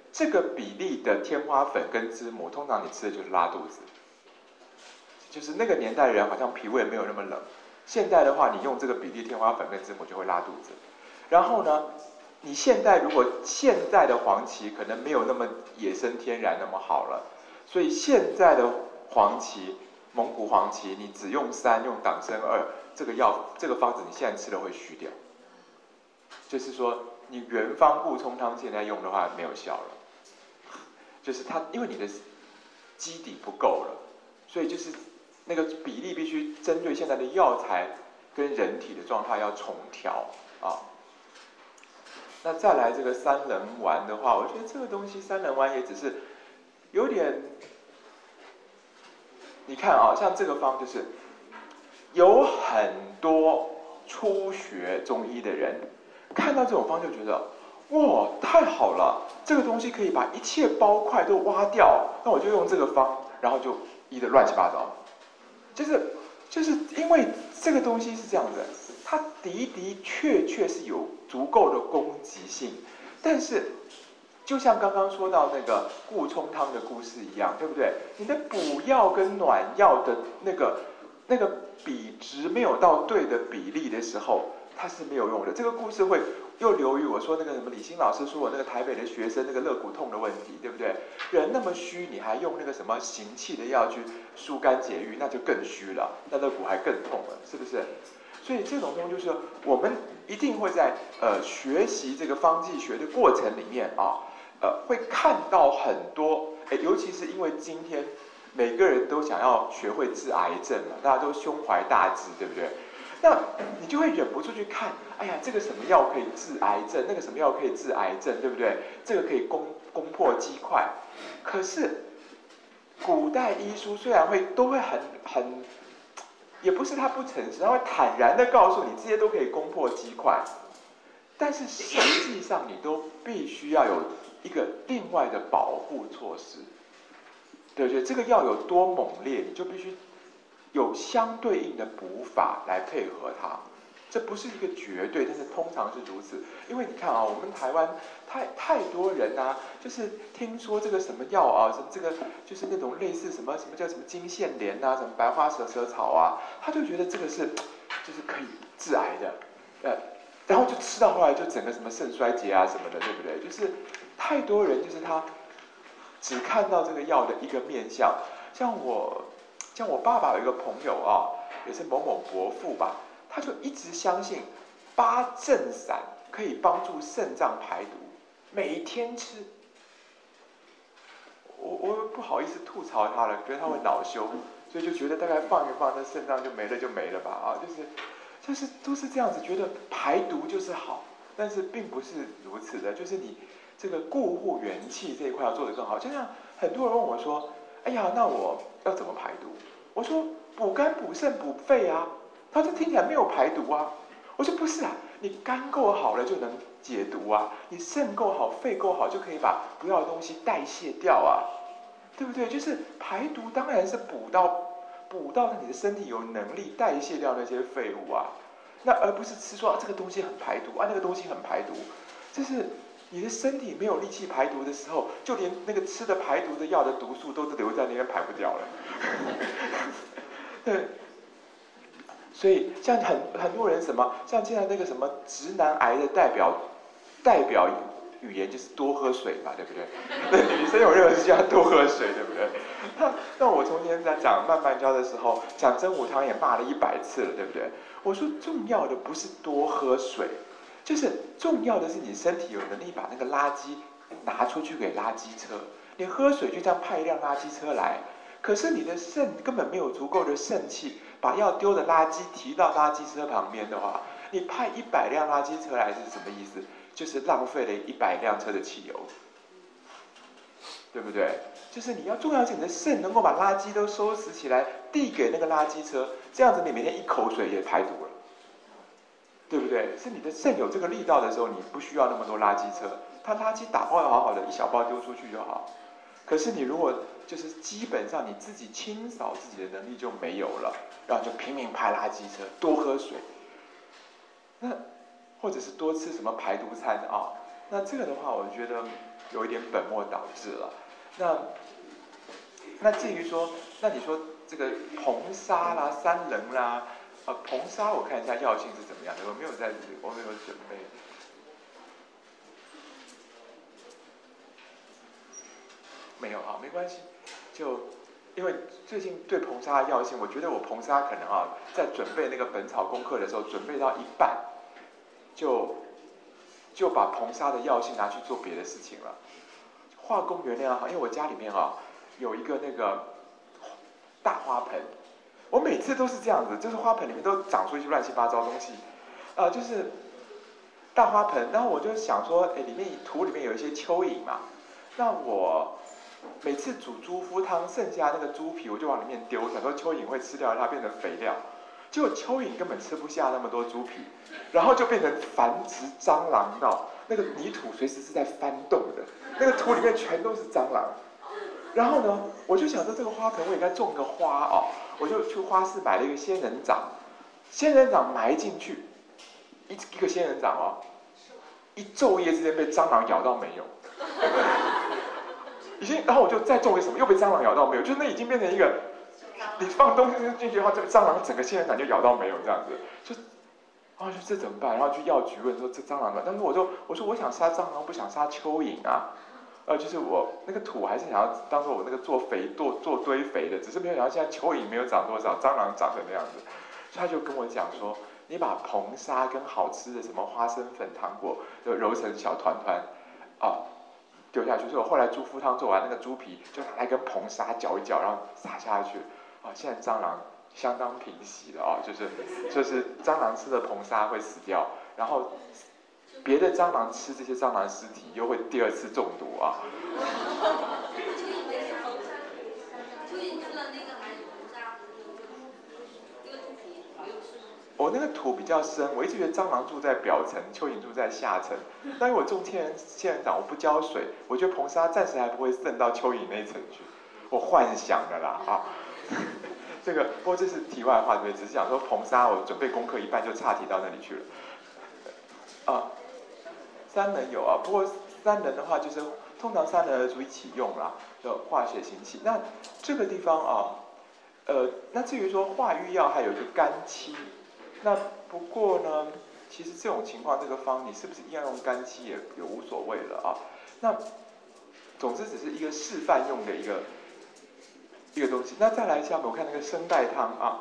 这个比例的天花粉跟知母，通常你吃的就是拉肚子。就是那个年代的人好像脾胃没有那么冷，现在的话，你用这个比例天花粉跟知母就会拉肚子。然后呢，你现在如果现在的黄芪可能没有那么野生天然那么好了，所以现在的黄芪，蒙古黄芪，你只用三用党参二，这个药这个方子你现在吃了会虚掉。就是说，你原方顾冲汤现在用的话没有效了，就是它因为你的基底不够了，所以就是那个比例必须针对现在的药材跟人体的状态要重调啊。那再来这个三仁丸的话，我觉得这个东西三仁丸也只是有点，你看啊，像这个方就是有很多初学中医的人看到这种方就觉得，哇，太好了，这个东西可以把一切包块都挖掉，那我就用这个方，然后就医得乱七八糟。就是就是因为这个东西是这样子，它的的确确是有足够的攻击性，但是就像刚刚说到那个顾冲汤的故事一样，对不对？你的补药跟暖药的那个那个比值没有到对的比例的时候，它是没有用的。这个故事会又流于我说那个什么李欣老师说我那个台北的学生那个肋骨痛的问题，对不对？人那么虚，你还用那个什么行气的药去疏肝解郁，那就更虚了，那肋骨还更痛了，是不是？所以这种东西就是我们一定会在呃学习这个方剂学的过程里面啊，呃会看到很多，哎，尤其是因为今天每个人都想要学会治癌症嘛，大家都胸怀大志，对不对？那你就会忍不住去看，哎呀，这个什么药可以治癌症，那个什么药可以治癌症，对不对？这个可以攻攻破肌块。可是古代医书虽然会都会很很，也不是他不诚实，他会坦然的告诉你这些都可以攻破肌块，但是实际上你都必须要有一个另外的保护措施，对不对？这个药有多猛烈，你就必须有相对应的补法来配合它，这不是一个绝对，但是通常是如此。因为你看啊，我们台湾太太多人啊，就是听说这个什么药啊，什么这个就是那种类似什么什么叫什么金线莲啊，什么白花蛇舌草啊，他就觉得这个是就是可以治癌的，呃，然后就吃到后来就整个什么肾衰竭啊什么的，对不对？就是太多人就是他只看到这个药的一个面相，像我。像我爸爸有一个朋友啊，也是某某伯父吧，他就一直相信八正散可以帮助肾脏排毒，每天吃。我我不好意思吐槽他了，觉得他会恼羞，所以就觉得大概放一放，那肾脏就没了就没了吧啊，就是就是都是这样子，觉得排毒就是好，但是并不是如此的，就是你这个固护元气这一块要做得更好。就像很多人问我说，哎呀，那我要怎么排毒？我说补肝补肾补肺啊，他说听起来没有排毒啊。我说不是啊，你肝够好了就能解毒啊，你肾够好，肺够好就可以把不要的东西代谢掉啊，对不对？就是排毒当然是补到补到你的身体有能力代谢掉那些废物啊，那而不是吃说、啊、这个东西很排毒啊，那个东西很排毒，就是你的身体没有力气排毒的时候，就连那个吃的排毒的药的毒素都是留在那边排不掉了。对，所以像很很多人什么，像现在那个什么直男癌的代表代表语言就是多喝水嘛，对不对？对，女生有任何事情要多喝水，对不对？那那我从前在讲慢慢教的时候，讲真武汤也骂了一百次了，对不对？我说重要的不是多喝水。就是重要的是你身体有能力把那个垃圾拿出去给垃圾车，你喝水就这样派一辆垃圾车来，可是你的肾根本没有足够的肾气把要丢的垃圾提到垃圾车旁边的话，你派一百辆垃圾车来是什么意思？就是浪费了一百辆车的汽油，对不对？就是你要重要是你的肾能够把垃圾都收拾起来递给那个垃圾车，这样子你每天一口水也排毒了。对不对？是你的肾有这个力道的时候，你不需要那么多垃圾车，它垃圾打包要好好的，一小包丢出去就好。可是你如果就是基本上你自己清扫自己的能力就没有了，然后就拼命派垃圾车，多喝水，那或者是多吃什么排毒餐啊？那这个的话，我觉得有一点本末倒置了。那那至于说，那你说这个硼砂啦、三棱啦，呃，硼砂我看一下药性是怎么样的，我没有在，我没有准备。没有啊，没关系，就因为最近对硼砂的药性，我觉得我硼砂可能啊，在准备那个本草功课的时候，准备到一半，就就把硼砂的药性拿去做别的事情了。化工原料因为我家里面啊有一个那个大花盆，我每次都是这样子，就是花盆里面都长出一些乱七八糟的东西，啊、呃，就是大花盆，然后我就想说，哎，里面土里面有一些蚯蚓嘛，那我每次煮猪肤汤，剩下那个猪皮我就往里面丢，想说蚯蚓会吃掉它变成肥料，结果蚯蚓根本吃不下那么多猪皮，然后就变成繁殖蟑螂到那个泥土随时是在翻动的，那个土里面全都是蟑螂。然后呢，我就想说这个花盆我也该种个花哦，我就去花市买了一个仙人掌，仙人掌埋进去，一一个仙人掌哦，一昼夜之间被蟑螂咬到没有。已经，然后我就再种个什么，又被蟑螂咬到没有，就是那已经变成一个，你放东西进去的话，这个蟑螂整个仙人掌就咬到没有这样子，就，啊，就这怎么办？然后去药局问说这蟑螂怎么办？但是我就我说我想杀蟑螂，不想杀蚯蚓啊，呃，就是我那个土还是想要当做我那个做肥做做堆肥的，只是没有想到现在蚯蚓没有长多少，蟑螂长成那样子，所以他就跟我讲说，你把硼砂跟好吃的什么花生粉、糖果，就揉成小团团，啊。丢下去，所以我后来猪肤汤做完，那个猪皮就拿来跟硼砂搅一搅，然后撒下去。啊，现在蟑螂相当平息了啊，就是就是蟑螂吃了硼砂会死掉，然后别的蟑螂吃这些蟑螂尸体又会第二次中毒啊。我、哦、那个土比较深，我一直觉得蟑螂住在表层，蚯蚓住在下层。但是我种仙人仙人掌，我不浇水，我觉得硼砂暂时还不会渗到蚯蚓那一层去。我幻想的啦啊，这个不过这是题外话，对，只是想说硼砂，我准备功课一半就岔题到那里去了。啊，三棱有啊，不过三棱的话就是通常三棱而足一起用啦，就化血行气。那这个地方啊，呃，那至于说化瘀药还有一个干漆。那不过呢，其实这种情况，这个方你是不是一样用干漆也也无所谓了啊。那总之只是一个示范用的一个一个东西。那再来下面我看那个生代汤啊，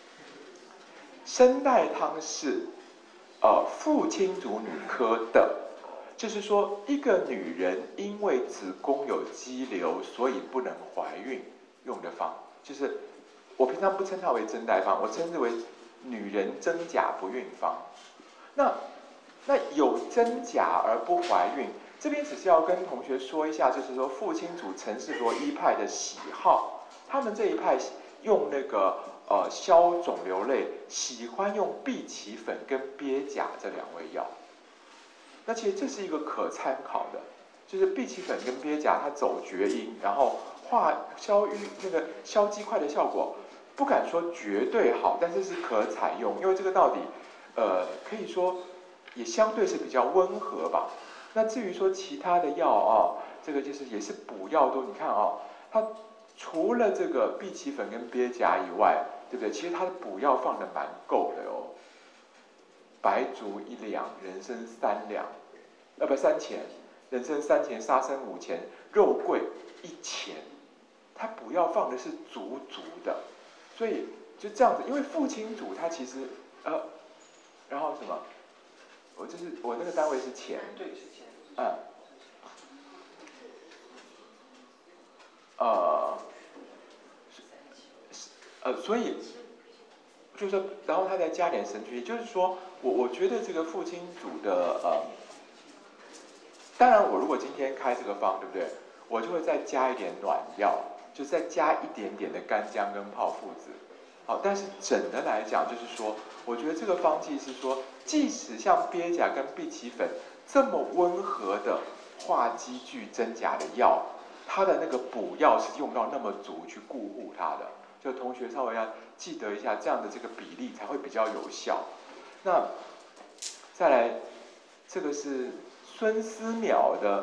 生代汤是呃傅青竹女科的，就是说一个女人因为子宫有肌瘤，所以不能怀孕用的方，就是我平常不称它为真代方，我称之为女人真假不孕方。那那有真假而不怀孕，这边只是要跟同学说一下，就是说傅青竹陈氏罗一派的喜好，他们这一派用那个呃消肿瘤类，喜欢用碧琪粉跟鳖甲这两味药。那其实这是一个可参考的，就是碧琪粉跟鳖甲它走厥阴，然后化消瘀那个消积块的效果。不敢说绝对好，但是是可采用，因为这个到底，呃，可以说也相对是比较温和吧。那至于说其他的药啊，这个就是也是补药多，你看啊，它除了这个碧琪粉跟鳖甲以外，对不对？其实它的补药放的蛮够的哦。白术一两，人参三两，呃不三钱，人参三钱，沙参五钱，肉桂一钱，它补药放的是足足的。所以就这样子，因为傅青竹它其实呃，然后什么，我就是我那个单位是钱， 对，是钱， 嗯，呃，呃，所以就是说，然后他再加点神曲，也就是说，我我觉得这个傅青竹的呃，当然我如果今天开这个方，对不对？我就会再加一点暖药。就再加一点点的干姜跟炮附子，好，但是整的来讲，就是说，我觉得这个方剂是说，即使像鳖甲跟碧琪粉这么温和的化积聚真假的药，它的那个补药是用到那么足去固护它的，就同学稍微要记得一下，这样的这个比例才会比较有效。那再来，这个是孙思邈的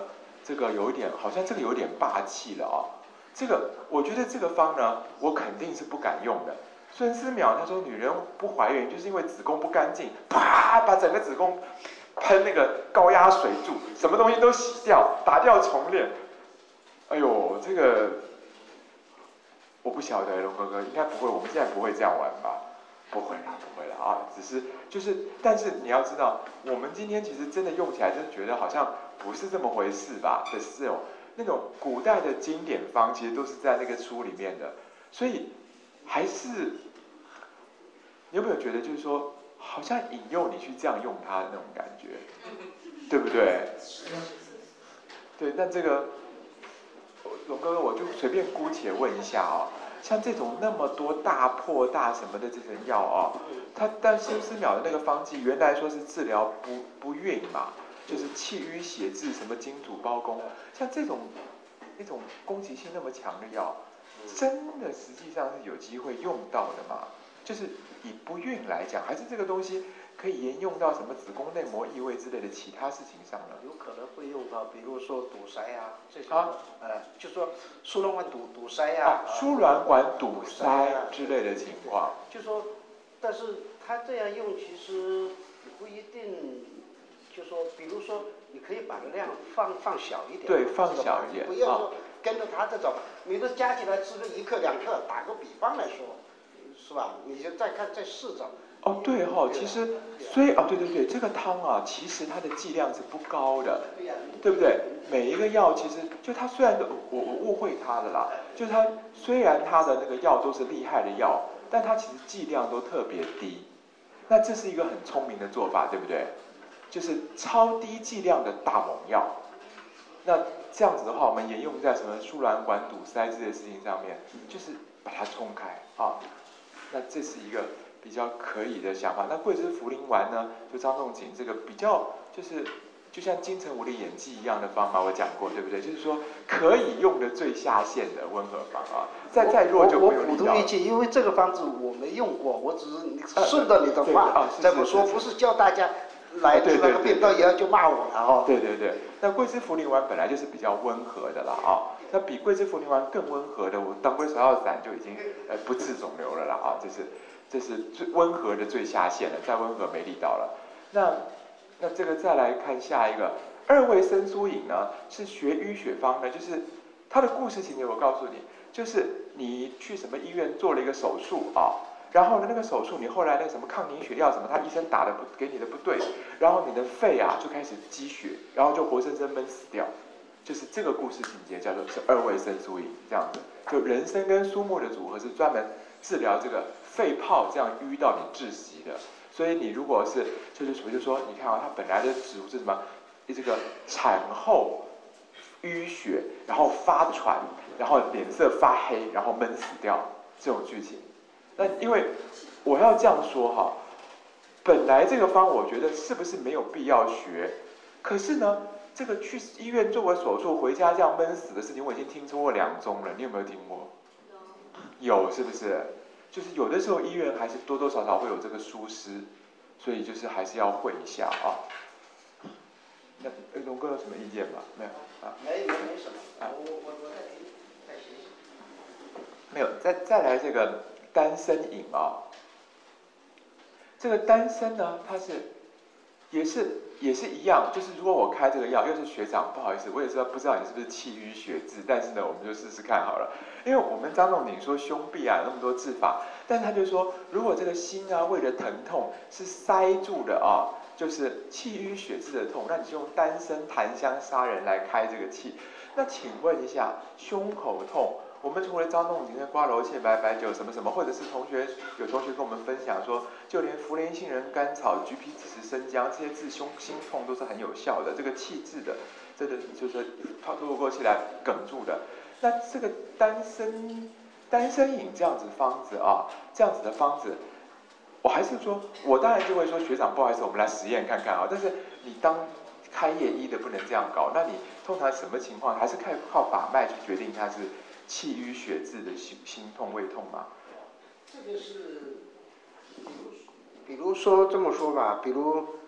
这个有一点好像这个有点霸气了哦。这个我觉得这个方呢，我肯定是不敢用的。孙思邈他说女人不怀孕就是因为子宫不干净，啪把整个子宫喷那个高压水柱，什么东西都洗掉，打掉重练。哎呦，这个我不晓得，龙哥哥应该不会，我们现在不会这样玩吧？不会啦，不会啦啊！只是就是，但是你要知道，我们今天其实真的用起来，真的觉得好像不是这么回事吧？的是这种那种古代的经典方，其实都是在那个书里面的，所以还是你有没有觉得，就是说，好像引诱你去这样用它的那种感觉，对不对？对，那这个龙哥哥，我就随便姑且问一下哦。像这种那么多大破大什么的这种药哦，它但孙思邈的那个方剂原来说是治疗不不孕嘛，就是气瘀血滞什么金主包公，像这种那种攻击性那么强的药，真的实际上是有机会用到的嘛？就是以不孕来讲，还是这个东西可以沿用到什么子宫内膜异位之类的其他事情上呢？ 有可能会用到，比如说堵塞啊，这些啊， 呃，就说输卵管堵堵塞呀、 啊，输卵管堵塞之类的情况。 就说，但是他这样用其实不一定，就说，比如说你可以把量放放小一点， 对，放小一点， 不要说跟着他这种，你都加起来吃个一克两克，打个比方来说，是吧？你就再看再试着。 哦，对哈、哦，其实虽啊、哦，对对对，这个汤啊，其实它的剂量是不高的，对不对？每一个药其实就它虽然我我误会它了啦，就是它虽然它的那个药都是厉害的药，但它其实剂量都特别低。那这是一个很聪明的做法，对不对？就是超低剂量的大猛药。那这样子的话，我们沿用在什么输卵管堵塞这些事情上面，就是把它冲开啊。那这是一个比较可以的想法。那桂枝茯苓丸呢，就张仲景这个比较就是就像金城武的演技一样的方法，我讲过，对不对？就是说可以用的最下限的温和方啊，再再弱就没有力我补充一句，因为这个方子我没用过，我只是顺着你的话、 啊、 这么说，不是叫大家来治那个病都也就骂我了哦。 对对对，那桂枝茯苓丸本来就是比较温和的啦啊。那比桂枝茯苓丸更温和的，我当归芍药散就已经呃不治肿瘤了啦啊，这是这是最温和的最下限了，再温和没力道了。那那这个再来看下一个二味生苏饮呢，是学淤血方呢，就是它的故事情节我告诉你，就是你去什么医院做了一个手术啊，然后呢那个手术你后来那个什么抗凝血药什么，他医生打的不给你的不对，然后你的肺啊就开始积血，然后就活生生闷死掉。就是这个故事情节叫做是二味生苏饮这样子，就人参跟苏木的组合是专门治疗这个肺泡这样淤到你窒息的。所以你如果是就是什么，就是说你看啊，它本来的植物是什么？这个产后淤血，然后发喘，然后脸色发黑，然后闷死掉这种剧情。那因为我要这样说哈，本来这个方我觉得是不是没有必要学？可是呢？这个去医院做个手术，回家这样闷死的事情，我已经听说过两宗了。你有没有听过？有，是不是？就是有的时候医院还是多多少少会有这个疏失，所以就是还是要会一下啊。那龙哥有什么意见吗？没有啊？ 没没没什么啊，我我我在听，在学习。 没有，再再来这个丹参饮啊。这个丹参呢，它是也是。也是一样，就是如果我开这个药，又是学长，不好意思，我也知道不知道你是不是气瘀血滞，但是呢，我们就试试看好了。因为我们张仲景说胸痹啊有那么多治法，但他就说，如果这个心啊为了疼痛是塞住的啊，就是气瘀血滞的痛，那你就用丹参、檀香、砂仁来开这个气。那请问一下，胸口痛？我们除了张仲景的瓜蒌蟹白白酒什么什么，或者是同学有同学跟我们分享说，就连茯苓杏仁甘草橘皮枳实生姜这些治胸心痛都是很有效的，这个气滞的，这个就是说透透过气来哽住的。那这个丹参丹参饮这样子方子啊，这样子的方子，我还是说，我当然就会说学长不好意思，我们来实验看看啊。但是你当开业医的不能这样搞，那你通常什么情况还是靠靠把脉去决定它是气瘀血滞的心心痛胃痛吗？ 这个是，比如比如说这么说吧，比如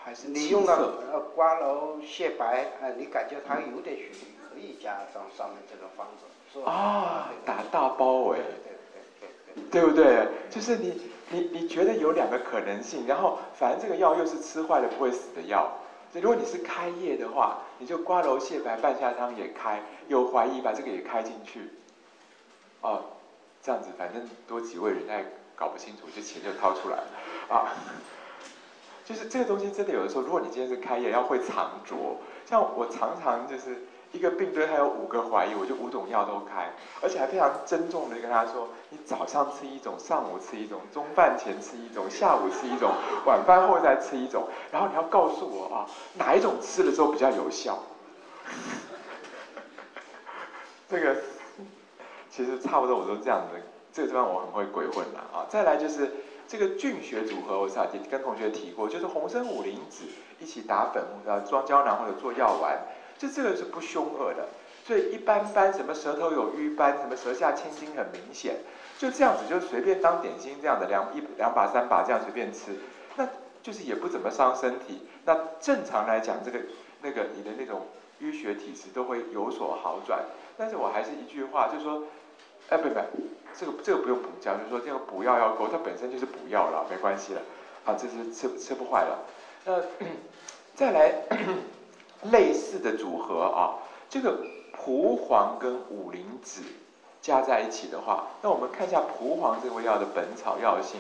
还是你用了气色呃瓜蒌蟹白，呃，你感觉它有点血，可以加上上面这个方子，是吧？ 啊， 对打大包围， 对对对对， 对不对？就是你你你觉得有两个可能性，然后反正这个药又是吃坏了不会死的药，所以如果你是开业的话，你就瓜蒌蟹白半夏汤也开，有怀疑把这个也开进去，哦，这样子反正多几位人家搞不清楚，就钱就掏出来了啊。就是这个东西真的有的时候，如果你今天是开业，要会藏拙。像我常常就是一个病堆，还有五个怀疑，我就五种药都开，而且还非常郑重的跟他说：你早上吃一种，上午吃一种，中饭前吃一种，下午吃一种，晚饭后再吃一种，然后你要告诉我啊，哪一种吃了之后比较有效。这个其实差不多我都这样的，这个地方我很会鬼混啦啊。再来就是这个菌学组合，我上跟同学提过，就是红参五灵脂一起打粉末，然后装胶囊或者做药丸，就这个是不凶恶的。所以一般般，什么舌头有瘀斑，什么舌下青筋很明显，就这样子就随便当点心这样的两一两把三把这样随便吃，那就是也不怎么伤身体。那正常来讲，这个那个你的那种淤血体质都会有所好转。但是我还是一句话，就是说，哎，不不，这个这个不用补胶，就是说这个补药要够，它本身就是补药了，没关系了，啊，这是吃吃不坏了。那再来类似的组合啊，这个蒲黄跟五灵脂加在一起的话，那我们看一下蒲黄这味药的本草药性。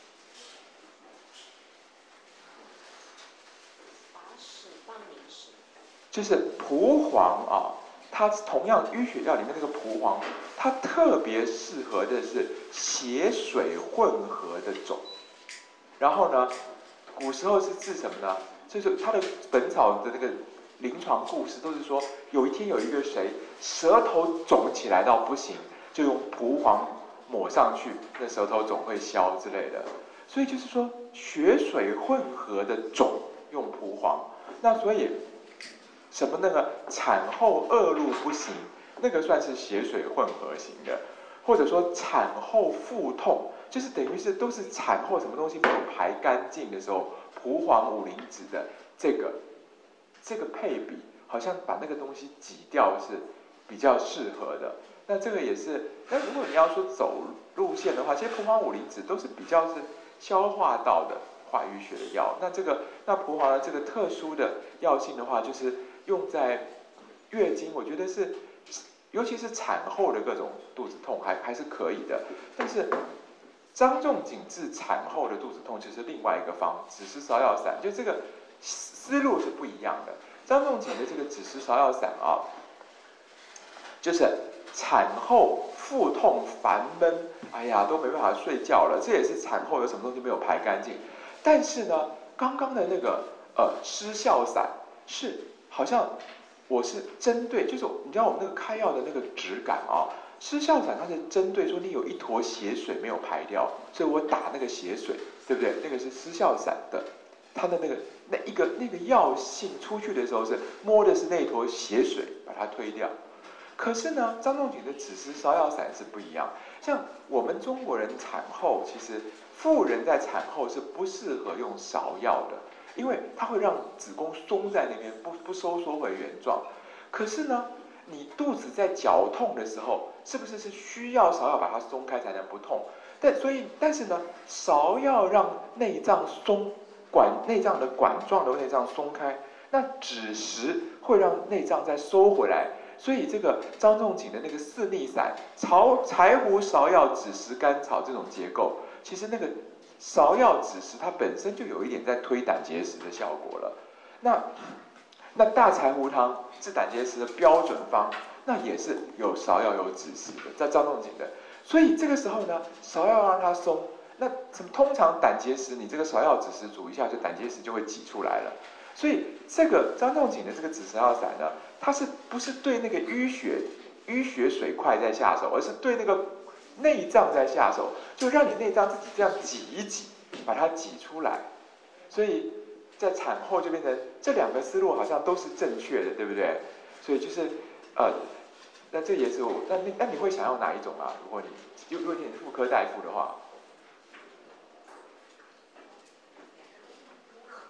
就是蒲黄啊，它同样淤血药里面这个蒲黄，它特别适合的是血水混合的种。然后呢，古时候是治什么呢？就是它的本草的那个临床故事都是说，有一天有一个谁舌头肿起来到不行，就用蒲黄抹上去，那舌头肿会消之类的。所以就是说血水混合的种用蒲黄，那所以。什么那个产后恶露不行，那个算是血水混合型的，或者说产后腹痛，就是等于是都是产后什么东西没有排干净的时候，蒲黄五灵脂的这个这个配比，好像把那个东西挤掉是比较适合的。那这个也是，那如果你要说走路线的话，其实蒲黄五灵脂都是比较是消化道的化淤血的药。那这个那蒲黄的这个特殊的药性的话，就是用在月经，我觉得是，尤其是产后的各种肚子痛还还是可以的。但是张仲景治产后的肚子痛，就是另外一个方枳实芍药散，就这个思路是不一样的。张仲景的这个枳实芍药散啊，就是产后腹痛烦闷，哎呀都没办法睡觉了，这也是产后有什么东西没有排干净。但是呢，刚刚的那个呃失效散是。好像我是针对，就是你知道我们那个开药的那个质感啊，失效散它是针对说你有一坨血水没有排掉，所以我打那个血水，对不对？那个是失效散的，它的那个那一个那个药性出去的时候是摸的是那坨血水把它推掉。可是呢，张仲景的枳实芍药散是不一样，像我们中国人产后，其实妇人在产后是不适合用芍药的。因为它会让子宫松在那边，不不收缩回原状。可是呢，你肚子在绞痛的时候，是不是是需要芍药把它松开才能不痛？但所以，但是呢，芍药让内脏松，管内脏的管状的内脏松开，那枳实会让内脏再收回来。所以这个张仲景的那个四逆散，柴柴胡、芍药、枳实、甘草这种结构，其实那个。芍药枳实它本身就有一点在推胆结石的效果了，那那大柴胡汤治胆结石的标准方，那也是有芍药有枳实的，在张仲景的。所以这个时候呢，芍药让它松，那通常胆结石你这个芍药枳实煮一下，就胆结石就会挤出来了。所以这个张仲景的这个枳实芍药散呢，它是不是对那个淤血淤血水块在下手，而是对那个。内脏在下手，就让你内脏自己这样挤一挤，把它挤出来。所以在产后就变成这两个思路好像都是正确的，对不对？所以就是呃，那这也是我，那那你会想要哪一种啊？如果你如果你是妇科大夫的话，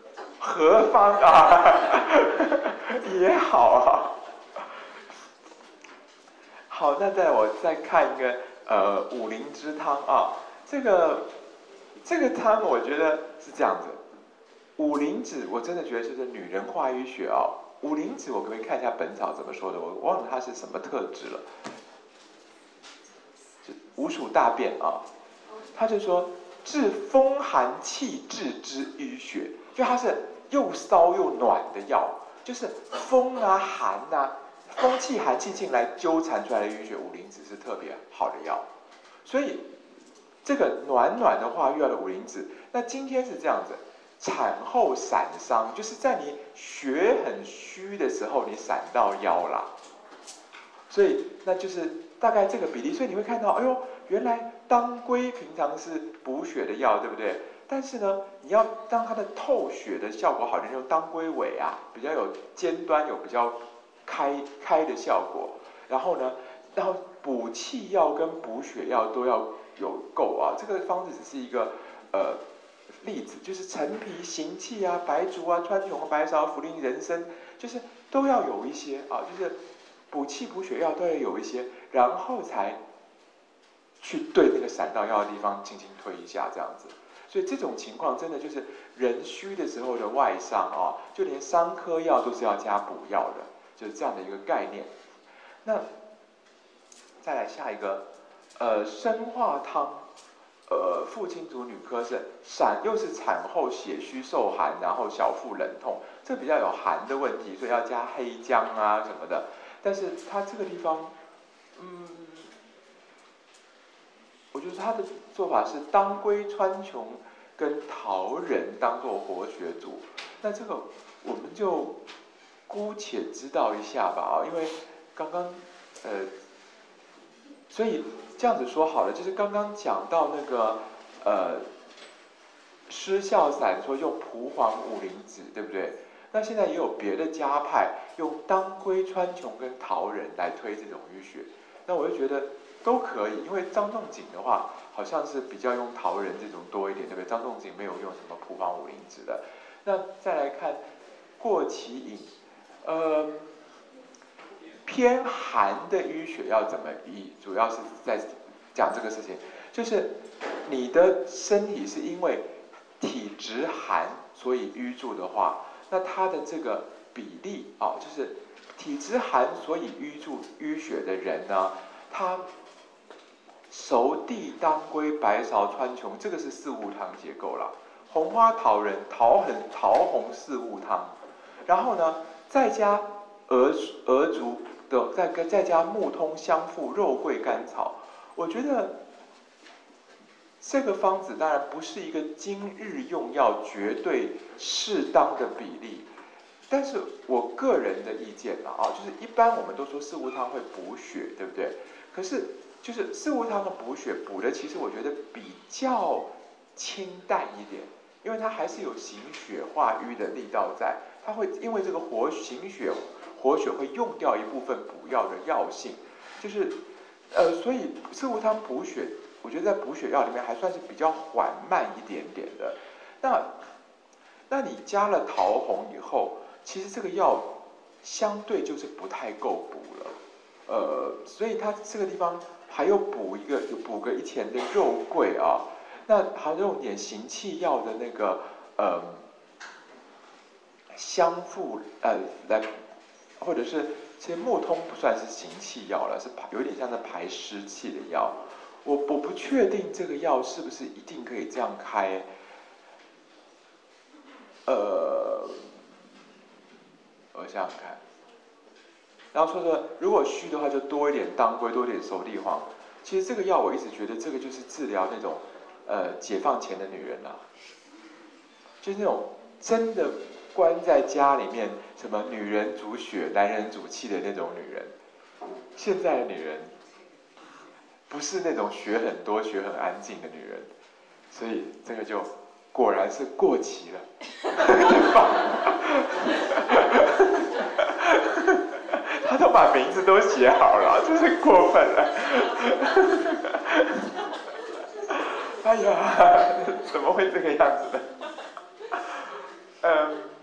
何方啊？也好啊。好，那再我再看一个呃五灵芝汤啊，这个这个汤我觉得是这样子。五灵脂我真的觉得就是女人化医学啊。五灵脂我可不可以看一下本草怎么说的？我忘了它是什么特质了。五属大变啊，他就说治风寒气滞之淤血，就它是又骚又暖的药，就是风啊寒啊，风气寒气进来纠缠出来的淤血，五灵脂是特别好的药。所以这个暖暖的话遇到的五灵脂，那今天是这样子，产后闪伤，就是在你血很虚的时候，你闪到腰啦，所以那就是大概这个比例。所以你会看到，哎呦，原来当归平常是补血的药，对不对？但是呢，你要让它的透血的效果好，就用当归尾啊，比较有尖端，有比较开开的效果。然后呢，然后补气药跟补血药都要有够啊。这个方子只是一个呃例子，就是陈皮、行气啊、白术啊、川穹、白芍、茯苓、人参，就是都要有一些啊，就是补气补血药都要有一些，然后才去对那个闪到腰的地方轻轻推一下，这样子。所以这种情况真的就是人虚的时候的外伤啊，就连伤科药都是要加补药的，就是这样的一个概念。那再来下一个，呃，生化汤，呃，父亲组女科是闪，又是产后血虚受寒，然后小腹冷痛，这比较有寒的问题，所以要加黑姜啊什么的。但是它这个地方，嗯。我觉得他的做法是当归、川穹跟桃仁当做活血组，那这个我们就姑且知道一下吧啊，因为刚刚呃，所以这样子说好了，就是刚刚讲到那个呃失效散说用蒲黄五灵脂，对不对？那现在也有别的家派用当归、川穹跟桃仁来推这种淤血，那我就觉得都可以，因为张仲景的话好像是比较用桃仁这种多一点，对不对？张仲景没有用什么蒲黄五灵脂的。那再来看过期饮，呃，偏寒的淤血要怎么医？主要是在讲这个事情，就是你的身体是因为体质寒所以淤住的话，那它的这个比例啊，就是体质寒所以淤住淤血的人呢，他熟地、当归、白芍、川穹，这个是四物汤结构啦。红花桃仁、桃红桃红四物汤，然后呢，再加鹅鹅竹的，再跟再加木通、香附、肉桂、甘草。我觉得这个方子当然不是一个今日用药绝对适当的比例，但是我个人的意见啦啊，就是一般我们都说四物汤会补血，对不对？可是就是四物汤的补血补的，其实我觉得比较清淡一点，因为它还是有行血化瘀的力道在，它会因为这个活行血活血会用掉一部分补药的药性，就是呃，所以四物汤补血，我觉得在补血药里面还算是比较缓慢一点点的。那那你加了桃红以后，其实这个药相对就是不太够补了，呃，所以它这个地方还有补一个，有补个一钱的肉桂啊，那还用点行气药的那个呃香附呃来，或者是其实木通不算是行气药了，是有点像是排湿气的药。我我不确定这个药是不是一定可以这样开，呃，我想想看。然后说的，如果虚的话，就多一点当归，多一点熟地黄。其实这个药我一直觉得这个就是治疗那种，呃，解放前的女人啊，就是那种真的关在家里面，什么女人主血，男人主气的那种女人。现在的女人不是那种血很多、血很安静的女人，所以这个就果然是过期了。他都把名字都写好了，真是过分了。哎呀，怎么会这个样子呢？嗯，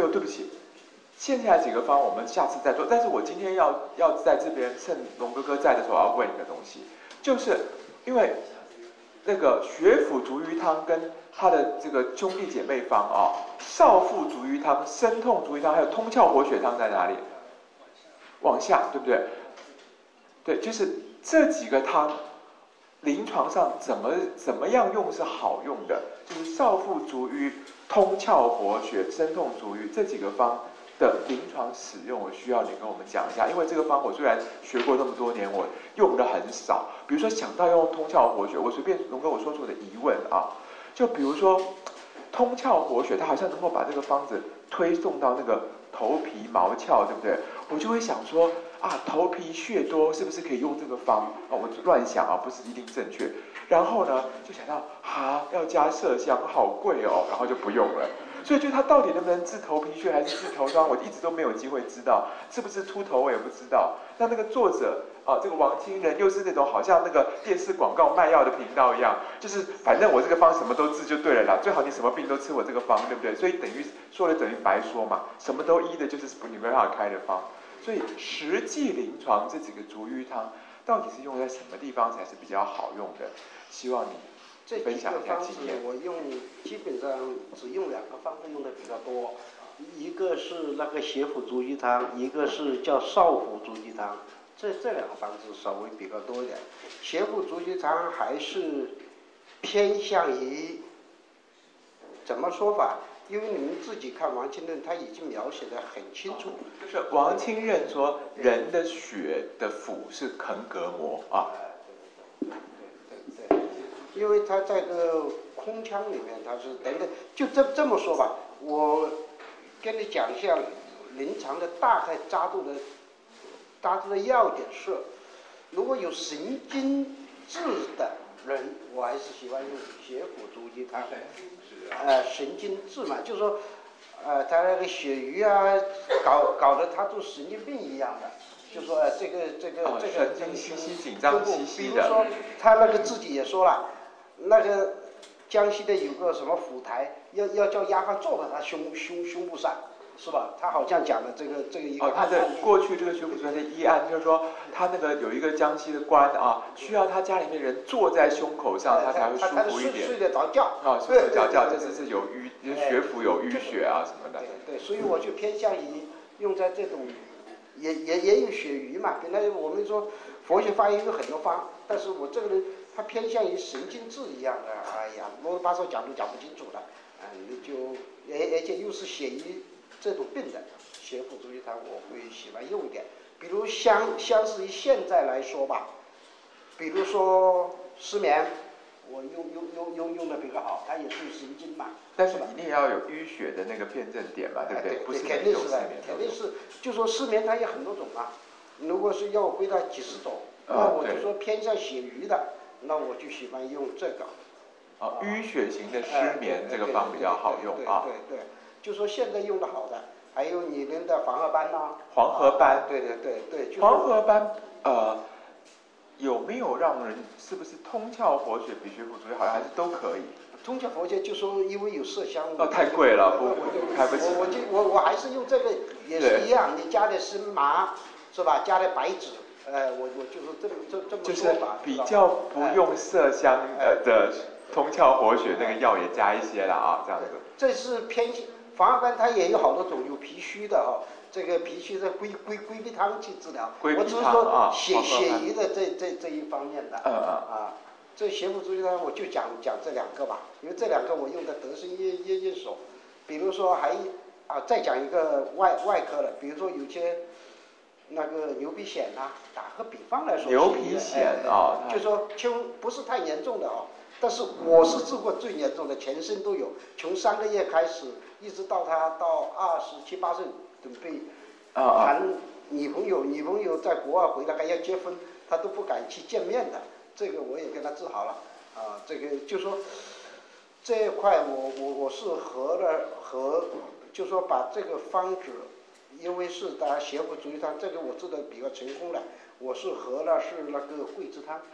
有，对不起，现在几个方我们下次再做。但是我今天要要在这边趁龙哥哥在的时候，我要问一个东西，就是因为那个血府逐瘀汤跟他的这个兄弟姐妹方啊、哦，少腹逐瘀汤、生痛逐瘀汤，还有通窍活血汤在哪里？往下，对不对？对，就是这几个汤，临床上怎么怎么样用是好用的？就是少腹逐瘀、通窍活血、生痛逐瘀这几个方的临床使用，我需要你跟我们讲一下。因为这个方我虽然学过那么多年，我用的很少。比如说想到用通窍活血，我随便龙哥我说出我的疑问啊，就比如说通窍活血，它好像能够把这个方子推送到那个头皮毛窍，对不对？我就会想说啊，头皮血多是不是可以用这个方啊？我乱想啊，不是一定正确。然后呢，就想到啊，要加麝香，好贵哦，然后就不用了。所以就它到底能不能治头皮屑还是治头霜，我一直都没有机会知道，是不是秃头我也不知道。那那个作者啊，这个王清仁又是那种好像那个电视广告卖药的频道一样，就是反正我这个方什么都治就对了啦，最好你什么病都吃我这个方，对不对？所以等于说了等于白说嘛，什么都医的就是你没办法开的方。所以实际临床这几个逐瘀汤到底是用在什么地方才是比较好用的？希望你分享一下经验。 我用基本上只用两个方子用的比较多，一个是那个血府逐瘀汤，一个是叫少腹逐瘀汤，这这两个方子稍微比较多一点。血府逐瘀汤还是偏向于怎么说法？因为你们自己看王清任，他已经描写的很清楚。 就是王清任说，人的血的府是横膈膜啊。 对对对，因为他在个空腔里面，他是等等，就这这么说吧，我跟你讲一下临床的大概扎度的扎度的要点是，如果有神经质的人，我还是喜欢用血府逐瘀汤。呃，神经质嘛，就是说，呃，他那个血瘀啊，搞搞得他都神经病一样的，就说呃，这个这个、 哦、 这个神经兮兮、紧张兮兮的。 比如说，他那个自己也说了，那个江西的有个什么府台，要要叫丫鬟坐在他胸胸胸部上。是吧？他好像讲的这个这个一个。 哦，他的过去这个血府逐瘀的医案，就是说他那个有一个江西的官啊，需要他家里面人坐在胸口上，他才会舒服一点。 睡得着觉。 啊，睡得着觉，这是是有淤，血府有淤血啊什么的。 对对，所以我就偏向于用在这种，也也也有血瘀嘛。本来我们说佛学发音有很多方，但是我这个人他偏向于神经质一样的，哎呀，啰里吧嗦讲都讲不清楚了，嗯，你就而而且又是血瘀。这种病的血府逐瘀汤我会喜欢用一点，比如相相似于现在来说吧，比如说失眠，我用用用用用的比较好，它也是神经嘛。 但是一定要有淤血的那个辨证点嘛，对不对？ 对不是肯定是的， 肯定是。就说失眠它有很多种嘛，如果是要我归到几十种，那我就说偏向血瘀的，那我就喜欢用这个。 啊，淤血型的失眠这个方比较好用啊。 对对对。就说现在用的好的，还有你们的黄河斑呐、啊， 黄河斑， 对对对对，就是、 黄河斑呃有没有让人是不是通窍活血比血府逐瘀好像还是都可以？ 通窍活血就说因为有麝香， 哦太贵了，不不开不起。 我我就我我还是用这个也是一样，你加点生麻是吧？加点白芷，呃，我我就是这么这这么说法。 就是比较不用麝香呃的通窍活血那个药也加一些了啊，这样子。 这是偏。黄河斑它也有好多种，有脾虚的哈、哦，这个脾虚的归归归脾汤去治疗。 归脾汤我只是说啊， 血血瘀的这这这一方面的。 嗯嗯。 啊，这血府逐瘀汤我就讲讲这两个吧，因为这两个我用的得心应应应手。比如说还啊，再讲一个外外科的，比如说有些那个牛皮癣呐、啊，打个比方来说。 牛皮癣啊， 哎、就说轻不是太严重的哦。但是我是治过最严重的，全身都有，从三个月开始，一直到他到二十七八岁，准备谈女朋友，女朋友在国外回来还要结婚，他都不敢去见面的，这个我也跟他治好了，啊，这个就说这一块我我我是合了合，就说把这个方子，因为是大家血府逐瘀汤，这个我治的比较成功了，我是合了是那个桂枝汤。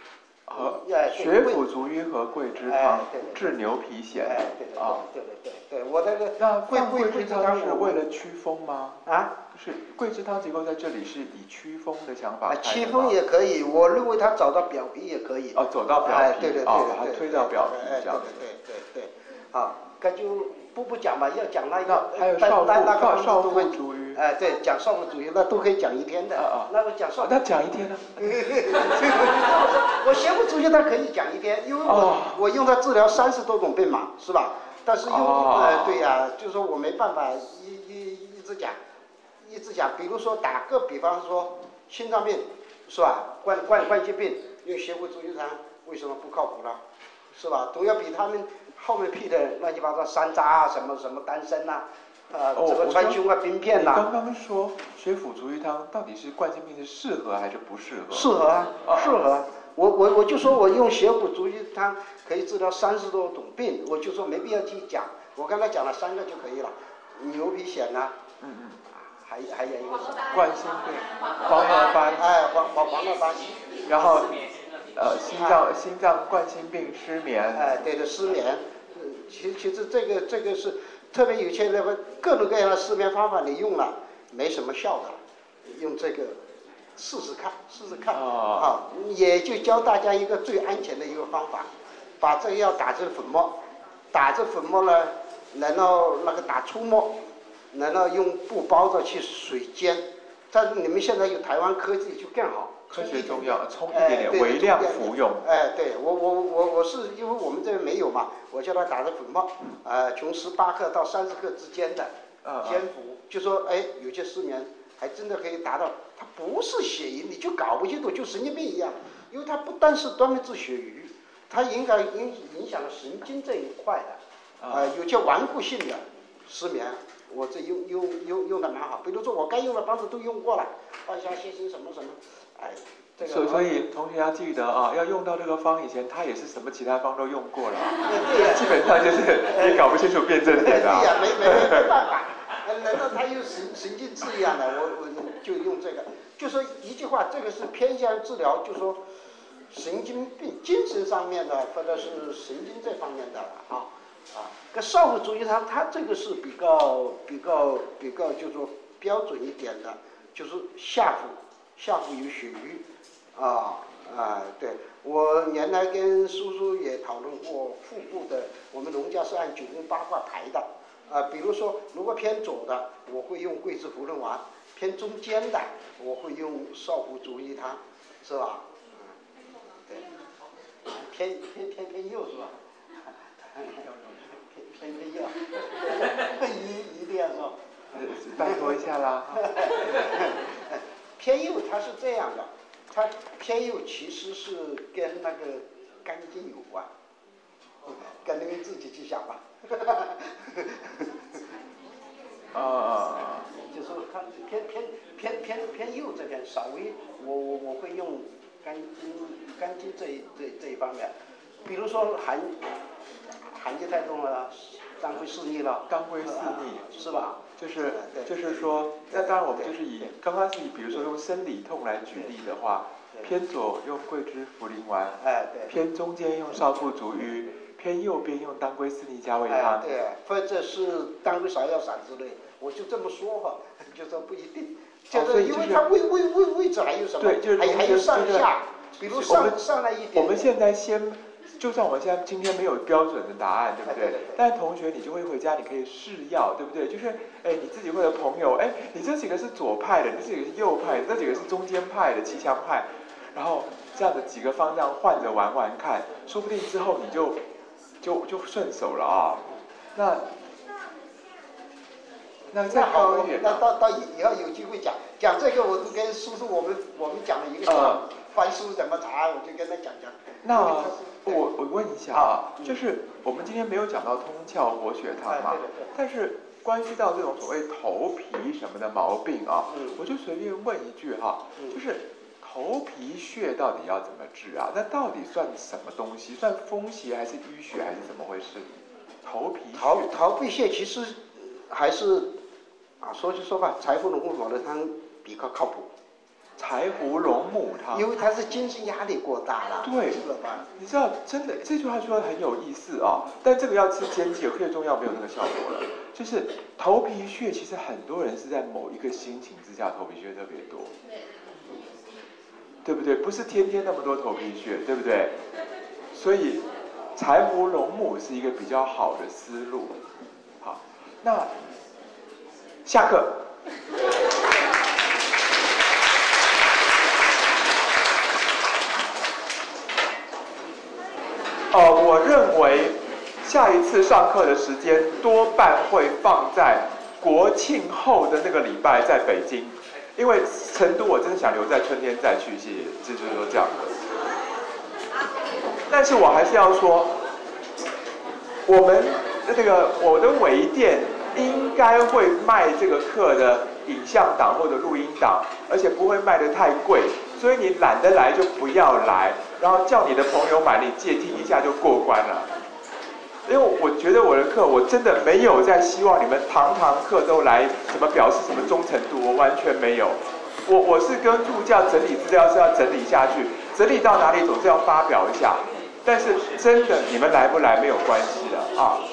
和哎血府逐瘀和桂枝汤治牛皮癣。 哎，对对啊， 对对对对，我那个那桂桂桂枝汤是为了祛风吗？啊，是桂枝汤结构在这里是以祛风的想法。 祛风也可以，我认为它走到表皮也可以。 哦，走到表皮， 哎，对对对对， 把它推到表皮这样。 对对对对对，好，那就不不讲吧，要讲那个。还有少妇少妇逐瘀。 哎，对，讲少妇逐瘀那都可以讲一天的。啊啊。那我讲少。 那讲一天呢？ 我邪不逐瘀它可以讲一天，因为我我用它治疗三十多种病嘛，是吧？但是用呃对呀，就是说我没办法一一一直讲，一直讲。比如说打个比方说心脏病，是吧？冠冠冠心病用邪不逐瘀汤为什么不靠谱呢？是吧？总要比他们后面辟的乱七八糟山楂啊，什么什么丹参呐。呃，这个川芎啊，冰片呐。 刚刚说血府逐瘀汤到底是冠心病是适合还是不适合？ 适合啊，适合。我我我就说我用血府逐瘀汤可以治疗三十多种病，我就说没必要去讲。我刚才讲了三个就可以了，牛皮癣啊， 嗯嗯， 还还有一个冠心病、黄褐斑， 哎，黄黄黄褐斑， 然后呃心脏心脏冠心病、失眠， 哎，对的，失眠。其其实这个这个是。特别有些那个各种各样的失眠方法，你用了没什么效的，用这个试试看，试试看啊，也就教大家一个最安全的一个方法，把这个药打成粉末，打成粉末呢，然后那个打粗末，然后用布包着去水煎。但你们现在有台湾科技就更好， 科学中药冲一点点，微量服用。 哎，对我我我我是因为我们这边没有嘛，我叫他打成粉末，呃，从十八克到三十克之间的煎服，就说哎，有些失眠还真的可以达到，它不是血瘀，你就搞不清楚，就神经病一样，因为它不单是专门治血瘀，它影响影影响了神经这一块的，呃，有些顽固性的失眠。我这用用用用的蛮好，比如说我该用的方子都用过了，半夏泻心什么什么，哎，这个。 所所以同学要记得啊，要用到这个方以前，他也是什么其他方都用过了， 对呀， 基本上就是你搞不清楚辩证点的。 对呀，没没没办法，难道他又神神经质一样的？我我就用这个，就说一句话，这个是偏向治疗，就说神经病、精神上面的，或者是神经这方面的啊。啊，跟少妇逐瘀汤，它这个是比较比较比较，就是说标准一点的，就是下腹下腹有血瘀，啊啊，对，我原来跟叔叔也讨论过腹部的，我们农家是按九宫八卦排的，啊，比如说如果偏左的，我会用桂枝茯苓丸；偏中间的，我会用少妇逐瘀汤，是吧？嗯，对，偏偏偏偏右是吧？偏偏右，一一定要说， 拜托一下啦。 偏右它是这样的，它偏右其实是跟那个肝经有关，跟你们自己去想吧。 啊， 就是看偏偏偏偏偏右这边稍微，我我我会用肝经肝经这一这这一方面，比如说寒寒气太重了，肝灰四逆了， 肝灰四逆是吧？ 就是就是说，那当然我们就是以刚刚是以比如说用生理痛来举例的话，偏左用桂枝茯苓丸， 哎对， 偏中间用少妇逐瘀，偏右边用当归四逆加味汤， 哎对，或者是当归芍药散之类，我就这么说吧，就说不一定，就是因为它位位位位置还有什么， 对，就是还还有上下，比如上上来一点， 我们现在先。就算我们现在今天没有标准的答案，对不对？ 对对对， 但同学你就会回家，你可以试药，对不对？就是哎，你自己或者朋友，哎，你这几个是左派的，你这几个是右派的，这几个是中间派的，七香派，然后这样的几个方向换着玩玩看，说不定之后你就就就顺手了啊。那那再高一点， 那到到以后有机会讲讲这个，我都跟叔叔我们我们讲了一个讲翻书怎么查，我就跟他讲讲。 那我我问一下啊，就是我们今天没有讲到通窍活血汤嘛，但是关系到这种所谓头皮什么的毛病啊，我就随便问一句哈，就是头皮屑到底要怎么治啊？那到底算什么东西？算风邪还是淤血还是怎么回事？头皮头头皮屑其实还是啊，说句说吧，柴胡龙凤火的汤比较靠谱。 柴胡龙母汤， 因为他是精神压力过大了， 对， 是吧？ 你知道，真的这句话说的很有意思啊、哦，但这个要吃煎剂，有中药没有那个效果了。就是头皮屑，其实很多人是在某一个心情之下头皮屑特别多，对不对？不是天天那么多头皮屑，对不对？所以柴胡龙母是一个比较好的思路。好，那下课。呃，我认为下一次上课的时间多半会放在国庆后的那个礼拜，在北京，因为成都我真的想留在春天再去，谢谢，这就是说这样的。但是我还是要说，我们这个我的微店应该会卖这个课的影像档或者录音档，而且不会卖得太贵，所以你懒得来就不要来。然后叫你的朋友买，你借听一下就过关了。因为我觉得我的课，我真的没有在希望你们堂堂课都来什么表示什么忠诚度，我完全没有。我我是跟助教整理资料是要整理下去，整理到哪里总是要发表一下。但是真的你们来不来没有关系的啊。